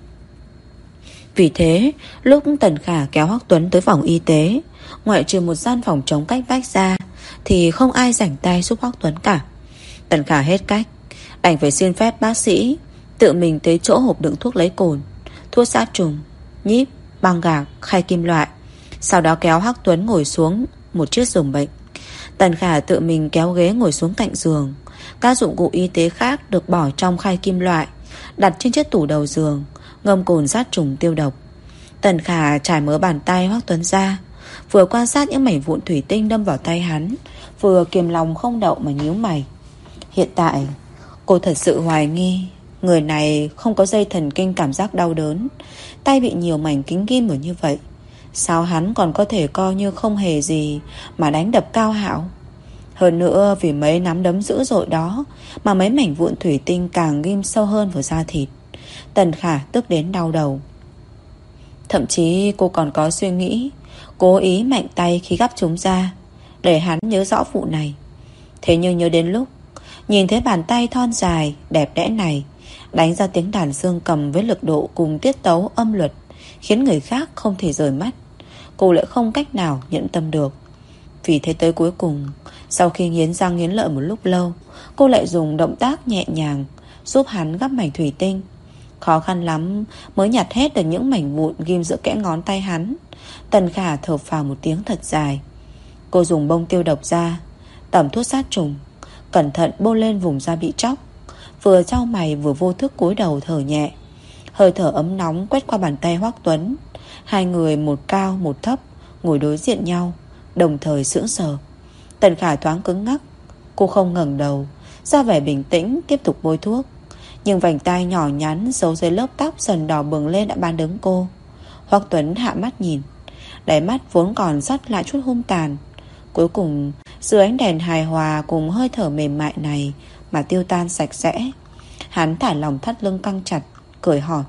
Vì thế lúc Tần Khả kéo Hoắc Tuấn tới phòng y tế, ngoại trừ một gian phòng trống cách vách ra thì không ai rảnh tay giúp Hoắc Tuấn cả. Tần Khả hết cách, đành phải xin phép bác sĩ tự mình tới chỗ hộp đựng thuốc lấy cồn, thuốc sát trùng, nhíp, băng gạc, khay kim loại. Sau đó kéo Hoắc Tuấn ngồi xuống một chiếc giường bệnh. Tần Khả tự mình kéo ghế ngồi xuống cạnh giường. Các dụng cụ y tế khác được bỏ trong khay kim loại, đặt trên chiếc tủ đầu giường, ngâm cồn sát trùng tiêu độc. Tần Khả trải mớ bàn tay Hoắc Tuấn ra, vừa quan sát những mảnh vụn thủy tinh đâm vào tay hắn, vừa kiềm lòng không đậu mà nhíu mày. Hiện tại cô thật sự hoài nghi người này không có dây thần kinh cảm giác đau đớn, tay bị nhiều mảnh kính ghim ở như vậy. Sao hắn còn có thể coi như không hề gì mà đánh đập Cao Hạo? Hơn nữa vì mấy nắm đấm dữ dội đó mà mấy mảnh vụn thủy tinh càng ghim sâu hơn vào da thịt. Tần Khả tức đến đau đầu. Thậm chí cô còn có suy nghĩ cố ý mạnh tay khi gắp chúng ra, để hắn nhớ rõ vụ này. Thế nhưng nhớ đến lúc nhìn thấy bàn tay thon dài đẹp đẽ này đánh ra tiếng đàn dương cầm với lực độ cùng tiết tấu âm luật, khiến người khác không thể rời mắt, cô lại không cách nào nhận tâm được. Vì thế tới cuối cùng, sau khi nghiến răng nghiến lợi một lúc lâu, cô lại dùng động tác nhẹ nhàng giúp hắn gắp mảnh thủy tinh. Khó khăn lắm mới nhặt hết được những mảnh vụn ghim giữa kẽ ngón tay hắn. Tần Khả thở phào một tiếng thật dài. Cô dùng bông tiêu độc ra, tẩm thuốc sát trùng, cẩn thận bôi lên vùng da bị tróc, vừa chau mày vừa vô thức cúi đầu thở nhẹ. Hơi thở ấm nóng quét qua bàn tay Hoắc Tuấn. Hai người một cao một thấp ngồi đối diện nhau, đồng thời sững sờ. Tần Khả thoáng cứng ngắc. Cô không ngẩng đầu, ra vẻ bình tĩnh tiếp tục bôi thuốc. Nhưng vành tai nhỏ nhắn giấu dưới lớp tóc dần đỏ bừng lên đã ban đứng cô. Hoắc Tuấn hạ mắt nhìn, đáy mắt vốn còn sót lại chút hung tàn, cuối cùng dưới ánh đèn hài hòa cùng hơi thở mềm mại này mà tiêu tan sạch sẽ. Hắn thả lòng thắt lưng căng chặt, cười hỏi.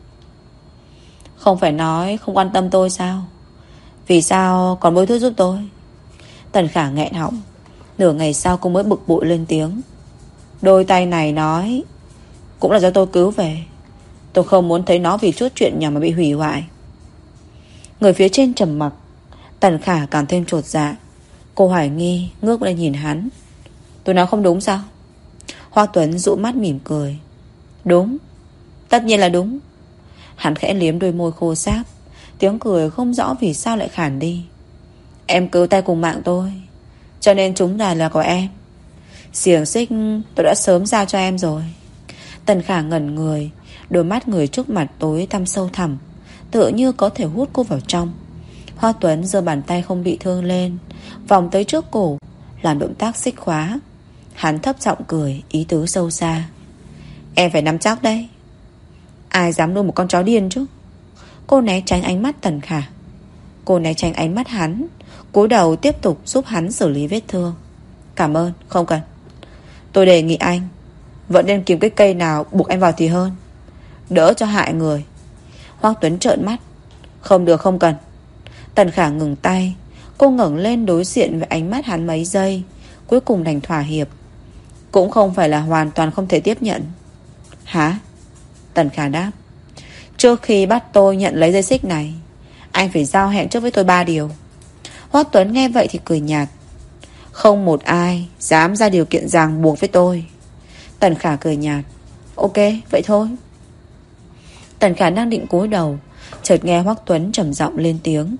Không phải nói không quan tâm tôi sao? Vì sao còn bôi thuốc giúp tôi? Tần Khả nghẹn họng. Nửa ngày sau cô mới bực bội lên tiếng. Đôi tay này nói cũng là do tôi cứu về. Tôi không muốn thấy nó vì chút chuyện nhỏ mà bị hủy hoại. Người phía trên trầm mặc. Tần Khả càng thêm chột dạ. Cô hoài nghi ngước lên nhìn hắn. Tôi nói không đúng sao? Hoa Tuấn dụ mắt mỉm cười. Đúng, tất nhiên là đúng. Hắn khẽ liếm đôi môi khô ráp, tiếng cười không rõ vì sao lại khản đi. Em cứu tay cùng mạng tôi, cho nên chúng là của em. Xiềng xích tôi đã sớm giao cho em rồi. Tần Khả ngẩn người, đôi mắt người trước mặt tối tăm sâu thẳm, tựa như có thể hút cô vào trong. Hoa Tuấn giơ bàn tay không bị thương lên, vòng tới trước cổ, làm động tác xích khóa. Hắn thấp giọng cười, ý tứ sâu xa. Em phải nắm chắc đấy. Ai dám nuôi một con chó điên chứ? Cô né tránh ánh mắt Tần Khả. Cô né tránh ánh mắt hắn, cúi đầu tiếp tục giúp hắn xử lý vết thương. Cảm ơn, không cần. Tôi đề nghị anh vẫn nên kiếm cái cây nào buộc em vào thì hơn, đỡ cho hại người. Hoắc Tuấn trợn mắt. Không được, không cần. Tần Khả ngừng tay. Cô ngẩng lên đối diện với ánh mắt hắn mấy giây, cuối cùng đành thỏa hiệp. Cũng không phải là hoàn toàn không thể tiếp nhận. Hả? Tần Khả đáp. Trước khi bắt tôi nhận lấy dây xích này, anh phải giao hẹn trước với tôi 3 điều. Hoắc Tuấn nghe vậy thì cười nhạt. Không một ai dám ra điều kiện ràng buộc với tôi. Tần Khả cười nhạt. Ok, vậy thôi. Tần Khả đang định cúi đầu, chợt nghe Hoắc Tuấn trầm giọng lên tiếng.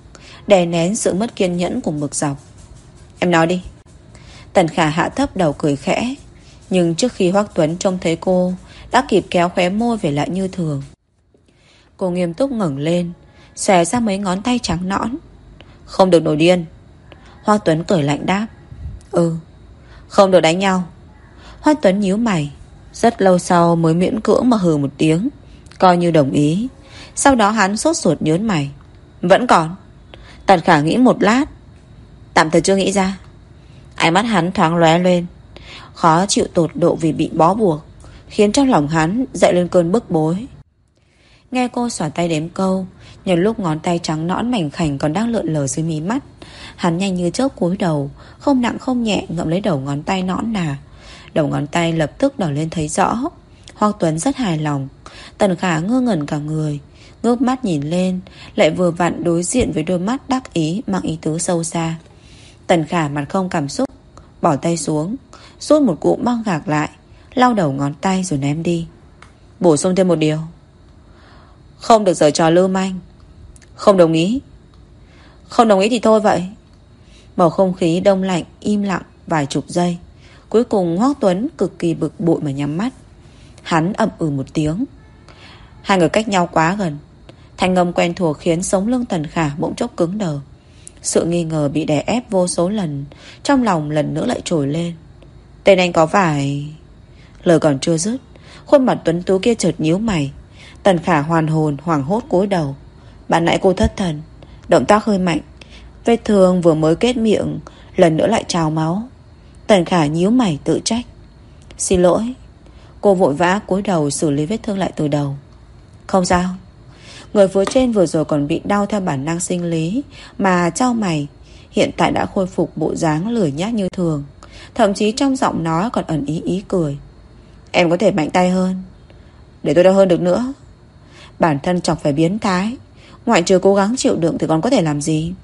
đè nén sự mất kiên nhẫn của Mực Dọc. Em nói đi. Tần Khả hạ thấp đầu cười khẽ. Nhưng trước khi Hoắc Tuấn trông thấy cô, đã kịp kéo khóe môi về lại như thường. Cô nghiêm túc ngẩng lên, xòe ra mấy ngón tay trắng nõn. Không được nổi điên. Hoắc Tuấn cười lạnh đáp. Ừ. Không được đánh nhau. Hoắc Tuấn nhíu mày. Rất lâu sau mới miễn cưỡng mà hừ một tiếng, coi như đồng ý. Sau đó hắn sốt ruột nhớn mày. Vẫn còn. Tần Khả nghĩ một lát. Tạm thời chưa nghĩ ra. Ánh mắt hắn thoáng lóe lên. Khó chịu tột độ vì bị bó buộc, khiến trong lòng hắn dậy lên cơn bức bối. Nghe cô xỏ tay đếm câu, nhân lúc ngón tay trắng nõn mảnh khảnh còn đang lượn lờ dưới mí mắt, hắn nhanh như chớp cúi đầu, không nặng không nhẹ ngậm lấy đầu ngón tay nõn nà. Đầu ngón tay lập tức đỏ lên thấy rõ. Hoắc Tuấn rất hài lòng. Tần Khả ngơ ngẩn cả người, ngước mắt nhìn lên, lại vừa vặn đối diện với đôi mắt đắc ý mang ý tứ sâu xa. Tần Khả mặt không cảm xúc, bỏ tay xuống, rút một cụm băng gạc lại, lau đầu ngón tay rồi ném đi. Bổ sung thêm một điều. Không được giở trò lưu manh. Không đồng ý. Không đồng ý thì thôi vậy. Bầu không khí đông lạnh im lặng vài chục giây. Cuối cùng Hoắc Tuấn cực kỳ bực bội mà nhắm mắt. Hắn ậm ừ một tiếng. Hai người cách nhau quá gần. Thanh âm quen thuộc khiến sống lưng Tần Khả bỗng chốc cứng đờ. Sự nghi ngờ bị đè ép vô số lần, trong lòng lần nữa lại trồi lên. Tên anh có phải... Lời còn chưa dứt, khuôn mặt tuấn tú kia chợt nhíu mày. Tần Khả hoàn hồn hoảng hốt cúi đầu. Ban nãy cô thất thần, động tác hơi mạnh, vết thương vừa mới kết miệng, lần nữa lại trào máu. Tần Khả nhíu mày tự trách. Xin lỗi. Cô vội vã cúi đầu xử lý vết thương lại từ đầu. Không sao. Người phía trên vừa rồi còn bị đau theo bản năng sinh lý, mà chau mày hiện tại đã khôi phục bộ dáng lười nhác như thường. Thậm chí trong giọng nói còn ẩn ý cười. Em có thể mạnh tay hơn, để tôi đau hơn được nữa. Bản thân chẳng phải biến thái, ngoại trừ cố gắng chịu đựng thì còn có thể làm gì.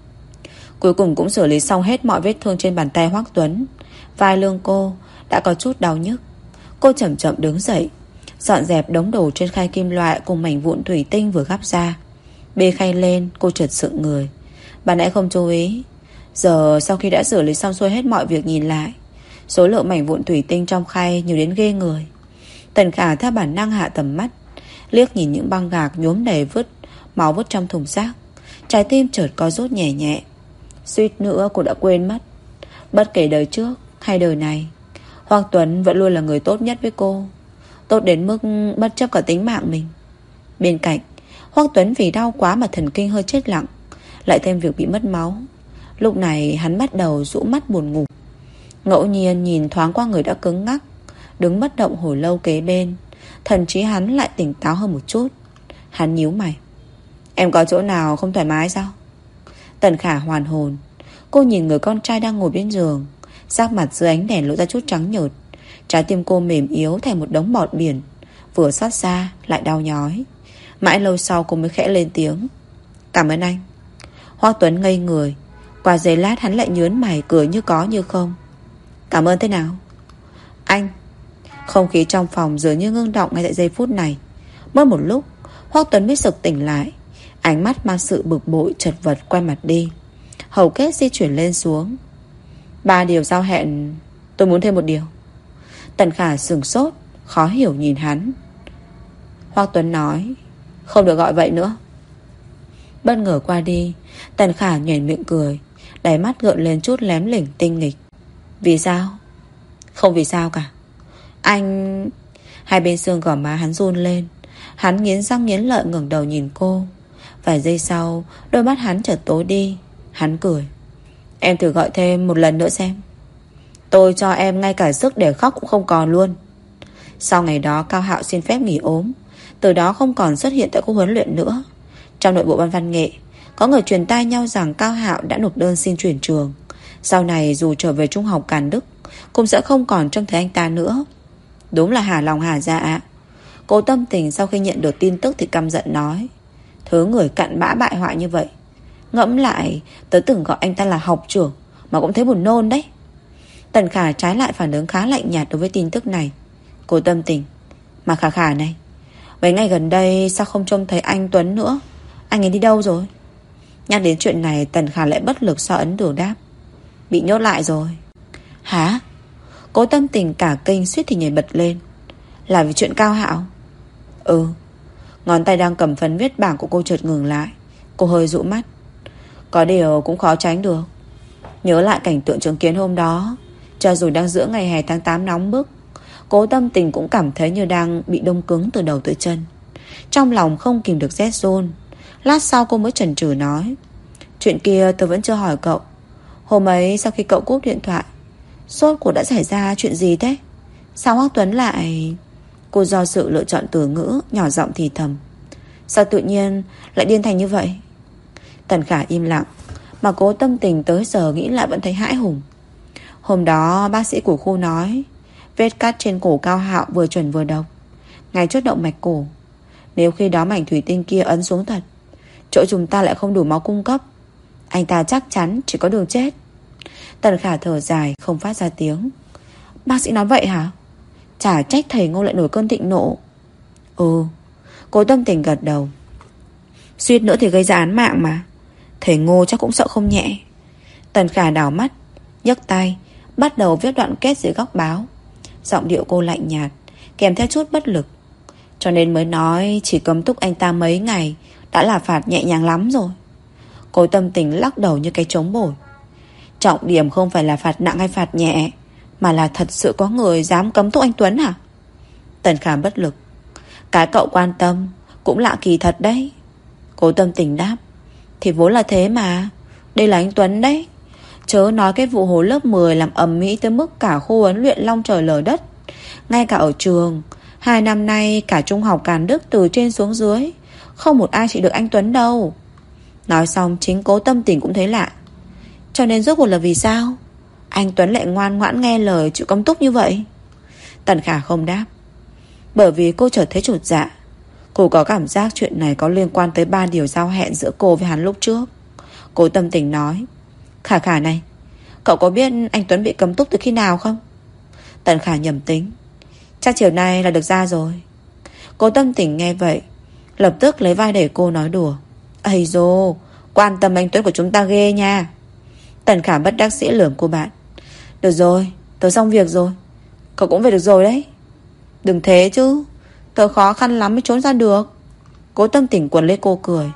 Cuối cùng cũng xử lý xong hết mọi vết thương trên bàn tay Hoắc Tuấn. Vai lưng cô đã có chút đau nhức. Cô chậm chậm đứng dậy, dọn dẹp đống đồ trên khay kim loại cùng mảnh vụn thủy tinh vừa gắp ra. Bê khay lên, cô chợt sững người. Bạn nãy không chú ý. Giờ sau khi đã xử lý xong xuôi hết mọi việc nhìn lại, số lượng mảnh vụn thủy tinh trong khay nhiều đến ghê người. Tần Khả theo bản năng hạ tầm mắt, liếc nhìn những băng gạc nhuốm đầy máu vứt trong thùng rác. Trái tim chợt co rút nhẹ nhẹ. Suýt nữa cô đã quên mất, bất kể đời trước hay đời này, Hoắc Tuấn vẫn luôn là người tốt nhất với cô. Tốt đến mức bất chấp cả tính mạng mình. Bên cạnh, Hoắc Tuấn vì đau quá mà thần kinh hơi chết lặng, lại thêm việc bị mất máu. Lúc này hắn bắt đầu rũ mắt buồn ngủ. Ngẫu nhiên nhìn thoáng qua người đã cứng ngắc, đứng bất động hồi lâu kế bên. Thần trí hắn lại tỉnh táo hơn một chút. Hắn nhíu mày. Em có chỗ nào không thoải mái sao? Tần Khả hoàn hồn. Cô nhìn người con trai đang ngồi bên giường, sắc mặt dưới ánh đèn lộ ra chút trắng nhợt. Trái tim cô mềm yếu thành một đống bọt biển, vừa xót xa lại đau nhói. Mãi lâu sau cô mới khẽ lên tiếng. Cảm ơn anh. Hoắc Tuấn ngây người. Qua giây lát hắn lại nhớn mày cười như có như không. Cảm ơn thế nào? Anh. Không khí trong phòng dường như ngưng động ngay tại giây phút này. Mất một lúc, Hoắc Tuấn mới sực tỉnh lại. Ánh mắt mang sự bực bội chật vật quay mặt đi. Hầu kết di chuyển lên xuống. 3 điều giao hẹn, tôi muốn thêm một điều. Tần Khả sửng sốt, khó hiểu nhìn hắn. Hoắc Tuấn nói, không được gọi vậy nữa. Bất ngờ qua đi, Tần Khả nhoẻn miệng cười, đáy mắt gợn lên chút lém lỉnh tinh nghịch. Vì sao? Không vì sao cả. Anh... Hai bên xương gò má hắn run lên. Hắn nghiến răng nghiến lợi ngẩng đầu nhìn cô. Vài giây sau, đôi mắt hắn chợt tối đi. Hắn cười. Em thử gọi thêm một lần nữa xem. Tôi cho em ngay cả sức để khóc cũng không còn luôn. Sau ngày đó Cao Hạo xin phép nghỉ ốm, từ đó không còn xuất hiện tại khu huấn luyện nữa. Trong nội bộ ban văn nghệ, có người truyền tai nhau rằng Cao Hạo đã nộp đơn xin chuyển trường. Sau này dù trở về trung học Càn Đức, cũng sẽ không còn trông thấy anh ta nữa. Đúng là hả lòng hả dạ. Cô Tâm Tình sau khi nhận được tin tức thì căm giận nói, thứ người cặn bã bại hoại như vậy, ngẫm lại tớ từng gọi anh ta là học trưởng mà cũng thấy buồn nôn đấy. Tần Khả trái lại phản ứng khá lạnh nhạt đối với tin tức này. Cô Tâm Tình, mà Khả này, mấy ngày gần đây sao không trông thấy anh Tuấn nữa? Anh ấy đi đâu rồi? Nhắc đến chuyện này, Tần Khả lại bất lực xoa ấn đường đáp. Bị nhốt lại rồi. Hả? Cố Tâm Tình cả kinh suýt thì nhảy bật lên. Là vì chuyện Cao Hạo? Ừ. Ngón tay đang cầm phấn viết bảng của cô chợt ngừng lại. Cô hơi dụ mắt. Có điều cũng khó tránh được. Nhớ lại cảnh tượng chứng kiến hôm đó, cho dù đang giữa ngày hè tháng 8 nóng bức, Cố Tâm Tình cũng cảm thấy như đang bị đông cứng từ đầu tới chân. Trong lòng không kìm được rét run. Lát sau cô mới chần chừ nói. Chuyện kia tôi vẫn chưa hỏi cậu. Hôm ấy sau khi cậu cúp điện thoại, sốt cuộc đã xảy ra chuyện gì thế? Sao Hoắc Tuấn lại... Cô do sự lựa chọn từ ngữ, nhỏ giọng thì thầm. Sao tự nhiên lại điên thành như vậy? Tần Khả im lặng, mà Cố Tâm Tình tới giờ nghĩ lại vẫn thấy hãi hùng. Hôm đó bác sĩ của khu nói vết cắt trên cổ Cao Hạo vừa chuẩn vừa độc, ngay chốt động mạch cổ. Nếu khi đó mảnh thủy tinh kia ấn xuống thật, chỗ chúng ta lại không đủ máu cung cấp, anh ta chắc chắn chỉ có đường chết. Tần Khả thở dài không phát ra tiếng. Bác sĩ nói vậy hả? Chả trách thầy Ngô lại nổi cơn thịnh nộ. Ừ. Cố Tâm Tình gật đầu. Suýt nữa thì gây ra án mạng mà. Thầy Ngô chắc cũng sợ không nhẹ. Tần Khả đảo mắt, nhấc tay bắt đầu viết đoạn kết dưới góc báo. Giọng điệu cô lạnh nhạt, kèm theo chút bất lực. Cho nên mới nói chỉ cấm túc anh ta mấy ngày đã là phạt nhẹ nhàng lắm rồi. Cố Tâm Tình lắc đầu như cái trống bổi. Trọng điểm không phải là phạt nặng hay phạt nhẹ, mà là thật sự có người dám cấm túc anh Tuấn hả? Tần Khả bất lực. Cái cậu quan tâm cũng lạ kỳ thật đấy. Cố Tâm Tình đáp. Thì vốn là thế mà. Đây là anh Tuấn đấy. Chớ nói cái vụ hồi lớp 10 làm ầm ĩ tới mức cả khu huấn luyện long trời lở đất. Ngay cả ở trường 2 năm nay cả trung học Càn Đức từ trên xuống dưới không một ai chịu được anh Tuấn đâu. Nói xong chính Cố Tâm Tình cũng thấy lạ. Cho nên rốt cuộc là vì sao anh Tuấn lại ngoan ngoãn nghe lời chịu cấm túc như vậy? Tần Khả không đáp. Bởi vì cô chợt thấy chột dạ. Cô có cảm giác chuyện này có liên quan tới 3 điều giao hẹn giữa cô với hắn lúc trước. Cố Tâm Tình nói. Khả Khả này, cậu có biết anh Tuấn bị cấm túc từ khi nào không? Tần Khả nhầm tính. Chắc chiều nay là được ra rồi. Cố Tâm Tình nghe vậy lập tức lấy vai để cô nói đùa. Ây dô, quan tâm anh Tuấn của chúng ta ghê nha. Tần Khả bất đắc dĩ lườm cô bạn. Được rồi, tớ xong việc rồi. Cậu cũng về được rồi đấy. Đừng thế chứ, tớ khó khăn lắm mới trốn ra được. Cố Tâm Tình quấn lấy cô cười.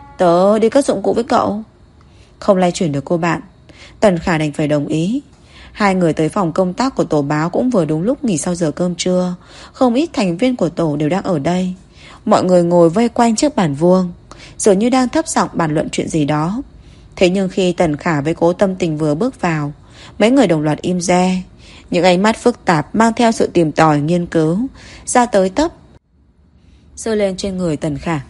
Tớ đi cất dụng cụ với cậu. Không lay chuyển được cô bạn, Tần Khả đành phải đồng ý. Hai người tới phòng công tác của tổ báo cũng vừa đúng lúc nghỉ sau giờ cơm trưa. Không ít thành viên của tổ đều đang ở đây. Mọi người ngồi vây quanh chiếc bàn vuông, dường như đang thấp giọng bàn luận chuyện gì đó. Thế nhưng khi Tần Khả với Cố Tâm Tình vừa bước vào, mấy người đồng loạt im re. Những ánh mắt phức tạp mang theo sự tìm tòi nghiên cứu ra tới tấp rơi lên trên người Tần Khả.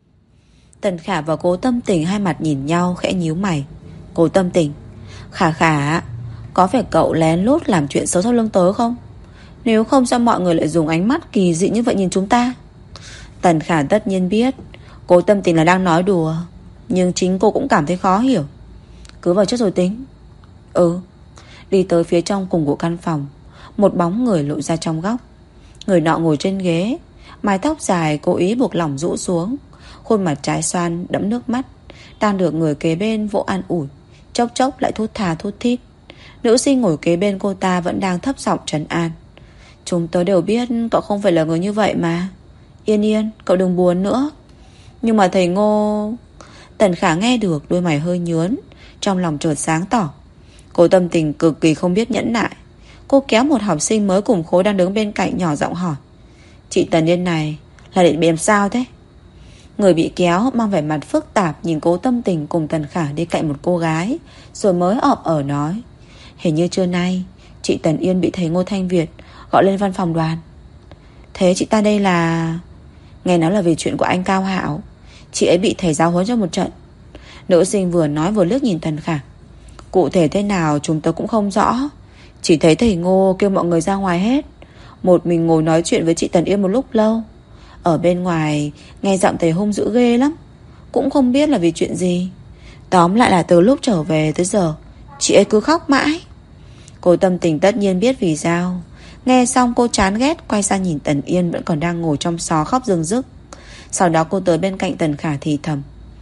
Tần Khả và Cố Tâm Tình hai mặt nhìn nhau khẽ nhíu mày. Cố Tâm Tình. Khả Khả, có phải cậu lén lút làm chuyện xấu sau lưng tớ không? Nếu không sao mọi người lại dùng ánh mắt kỳ dị như vậy nhìn chúng ta? Tần Khả tất nhiên biết Cố Tâm Tình là đang nói đùa, nhưng chính cô cũng cảm thấy khó hiểu. Cứ vào trước rồi tính. Ừ. Đi tới phía trong cùng của căn phòng, một bóng người lộ ra trong góc. Người nọ ngồi trên ghế, mái tóc dài cố ý buộc lỏng rũ xuống, khuôn mặt trái xoan đẫm nước mắt, đang được người kế bên vỗ an ủi, chốc chốc lại thút thà thút thít. Nữ sinh ngồi kế bên cô ta vẫn đang thấp giọng trấn an. Chúng tớ đều biết cậu không phải là người như vậy mà. Yên yên, cậu đừng buồn nữa. Nhưng mà thầy Ngô... Tần Khả nghe được đôi mày hơi nhướn, trong lòng chợt sáng tỏ. Cố Tâm Tình cực kỳ không biết nhẫn nại. Cô kéo một học sinh mới cùng khối đang đứng bên cạnh nhỏ giọng hỏi. Chị Tần Yên này là định bị làm sao thế? Người bị kéo mang vẻ mặt phức tạp nhìn Cố Tâm Tình cùng Tần Khả đi cạnh một cô gái, rồi mới ọp ở nói. Hình như trưa nay chị Tần Yên bị thầy Ngô Thanh Việt gọi lên văn phòng đoàn. Thế chị ta đây là... Nghe nói là về chuyện của anh Cao Hạo. Chị ấy bị thầy giáo huấn cho một trận. Nữ sinh vừa nói vừa liếc nhìn Tần Khả. Cụ thể thế nào chúng tôi cũng không rõ. Chỉ thấy thầy Ngô kêu mọi người ra ngoài hết, một mình ngồi nói chuyện với chị Tần Yên một lúc lâu. Ở bên ngoài nghe giọng thầy hung dữ ghê lắm. Cũng không biết là vì chuyện gì. Tóm lại là từ lúc trở về tới giờ chị ấy cứ khóc mãi. Cô Tâm Tình tất nhiên biết vì sao. Nghe xong cô chán ghét quay sang nhìn Tần Yên vẫn còn đang ngồi trong xó khóc rưng rức. Sau đó cô tới bên cạnh Tần Khả thì thầm.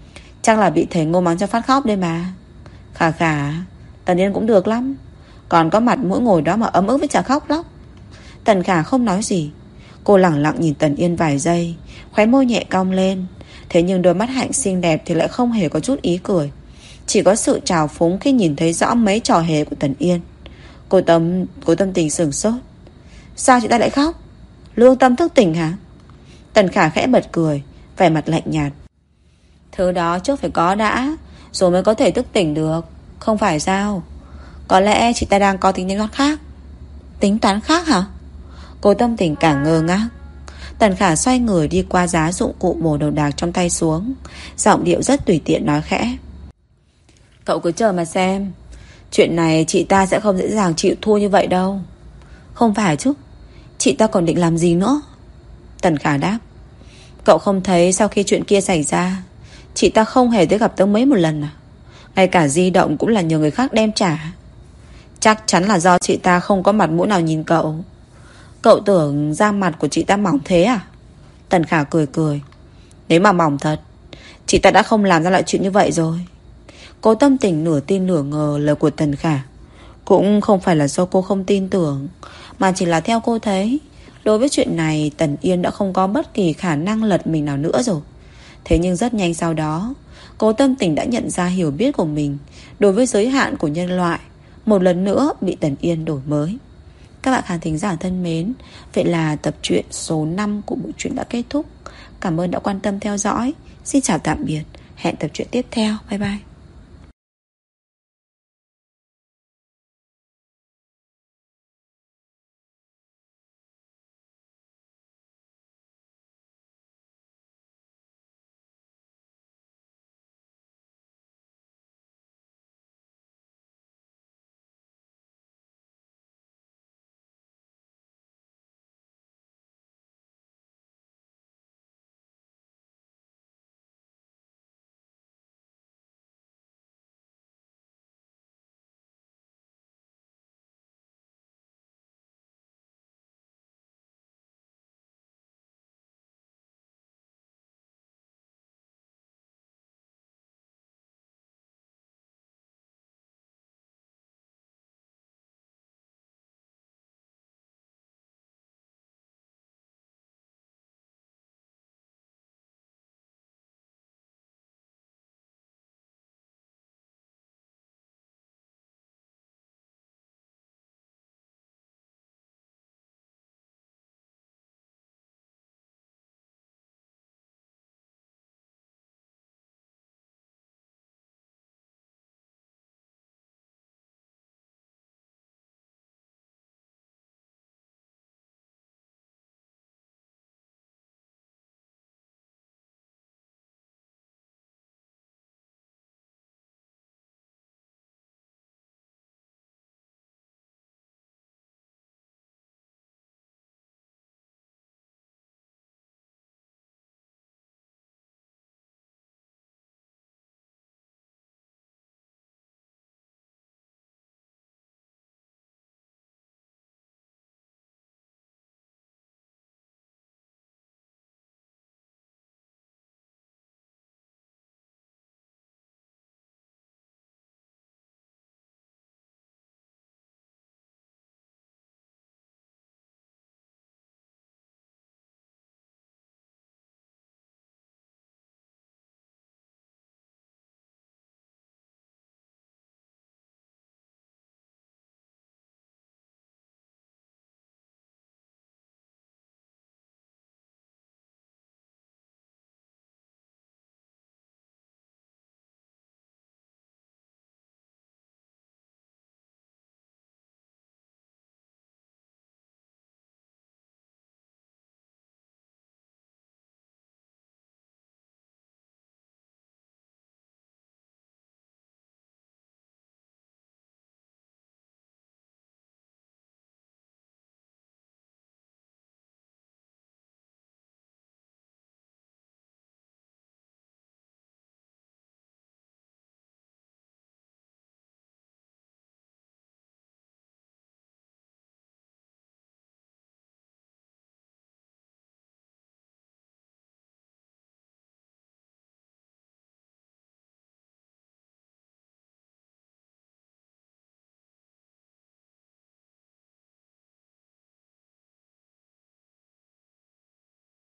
Chắc là bị thầy Ngô mắng cho phát khóc đây mà. Khà khà, Tần Yên cũng được lắm. Còn có mặt mũi ngồi đó mà ấm ức với chả khóc lóc. Tần Khả không nói gì. Cô lẳng lặng nhìn Tần Yên vài giây, khóe môi nhẹ cong lên. Thế nhưng đôi mắt hạnh xinh đẹp thì lại không hề có chút ý cười, chỉ có sự trào phúng khi nhìn thấy rõ mấy trò hề của Tần Yên. Cô Tâm Tình sửng sốt. Sao chị ta lại khóc? Lương tâm thức tỉnh hả? Tần Khả khẽ bật cười, vẻ mặt lạnh nhạt. Thứ đó trước phải có đã, rồi mới có thể thức tỉnh được, không phải sao? Có lẽ chị ta đang có tính toán khác. Tính toán khác hả? Cô Tâm Tình càng ngơ ngác. Tần Khả xoay người đi qua giá dụng cụ bổ đồ đạc trong tay xuống, giọng điệu rất tùy tiện nói khẽ. Cậu cứ chờ mà xem. Chuyện này chị ta sẽ không dễ dàng chịu thua như vậy đâu. Không phải chứ, chị ta còn định làm gì nữa? Tần Khả đáp. Cậu không thấy sau khi chuyện kia xảy ra, chị ta không hề tới gặp tớ mấy một lần à? Ngay cả di động cũng là nhờ người khác đem trả. Chắc chắn là do chị ta không có mặt mũi nào nhìn cậu. Cậu tưởng da mặt của chị ta mỏng thế à? Tần Khả cười cười. Nếu mà mỏng thật, chị ta đã không làm ra loại chuyện như vậy rồi. Cô Tâm Tình nửa tin nửa ngờ lời của Tần Khả. Cũng không phải là do cô không tin tưởng, mà chỉ là theo cô thấy, đối với chuyện này Tần Yên đã không có bất kỳ khả năng lật mình nào nữa rồi. Thế nhưng rất nhanh sau đó, cô Tâm Tình đã nhận ra hiểu biết của mình đối với giới hạn của nhân loại một lần nữa bị Tần Yên đổi mới. Các bạn khán thính giả thân mến, vậy là tập truyện số 5 của bộ truyện đã kết thúc. Cảm ơn đã quan tâm theo dõi. Xin chào tạm biệt. Hẹn tập truyện tiếp theo. Bye bye.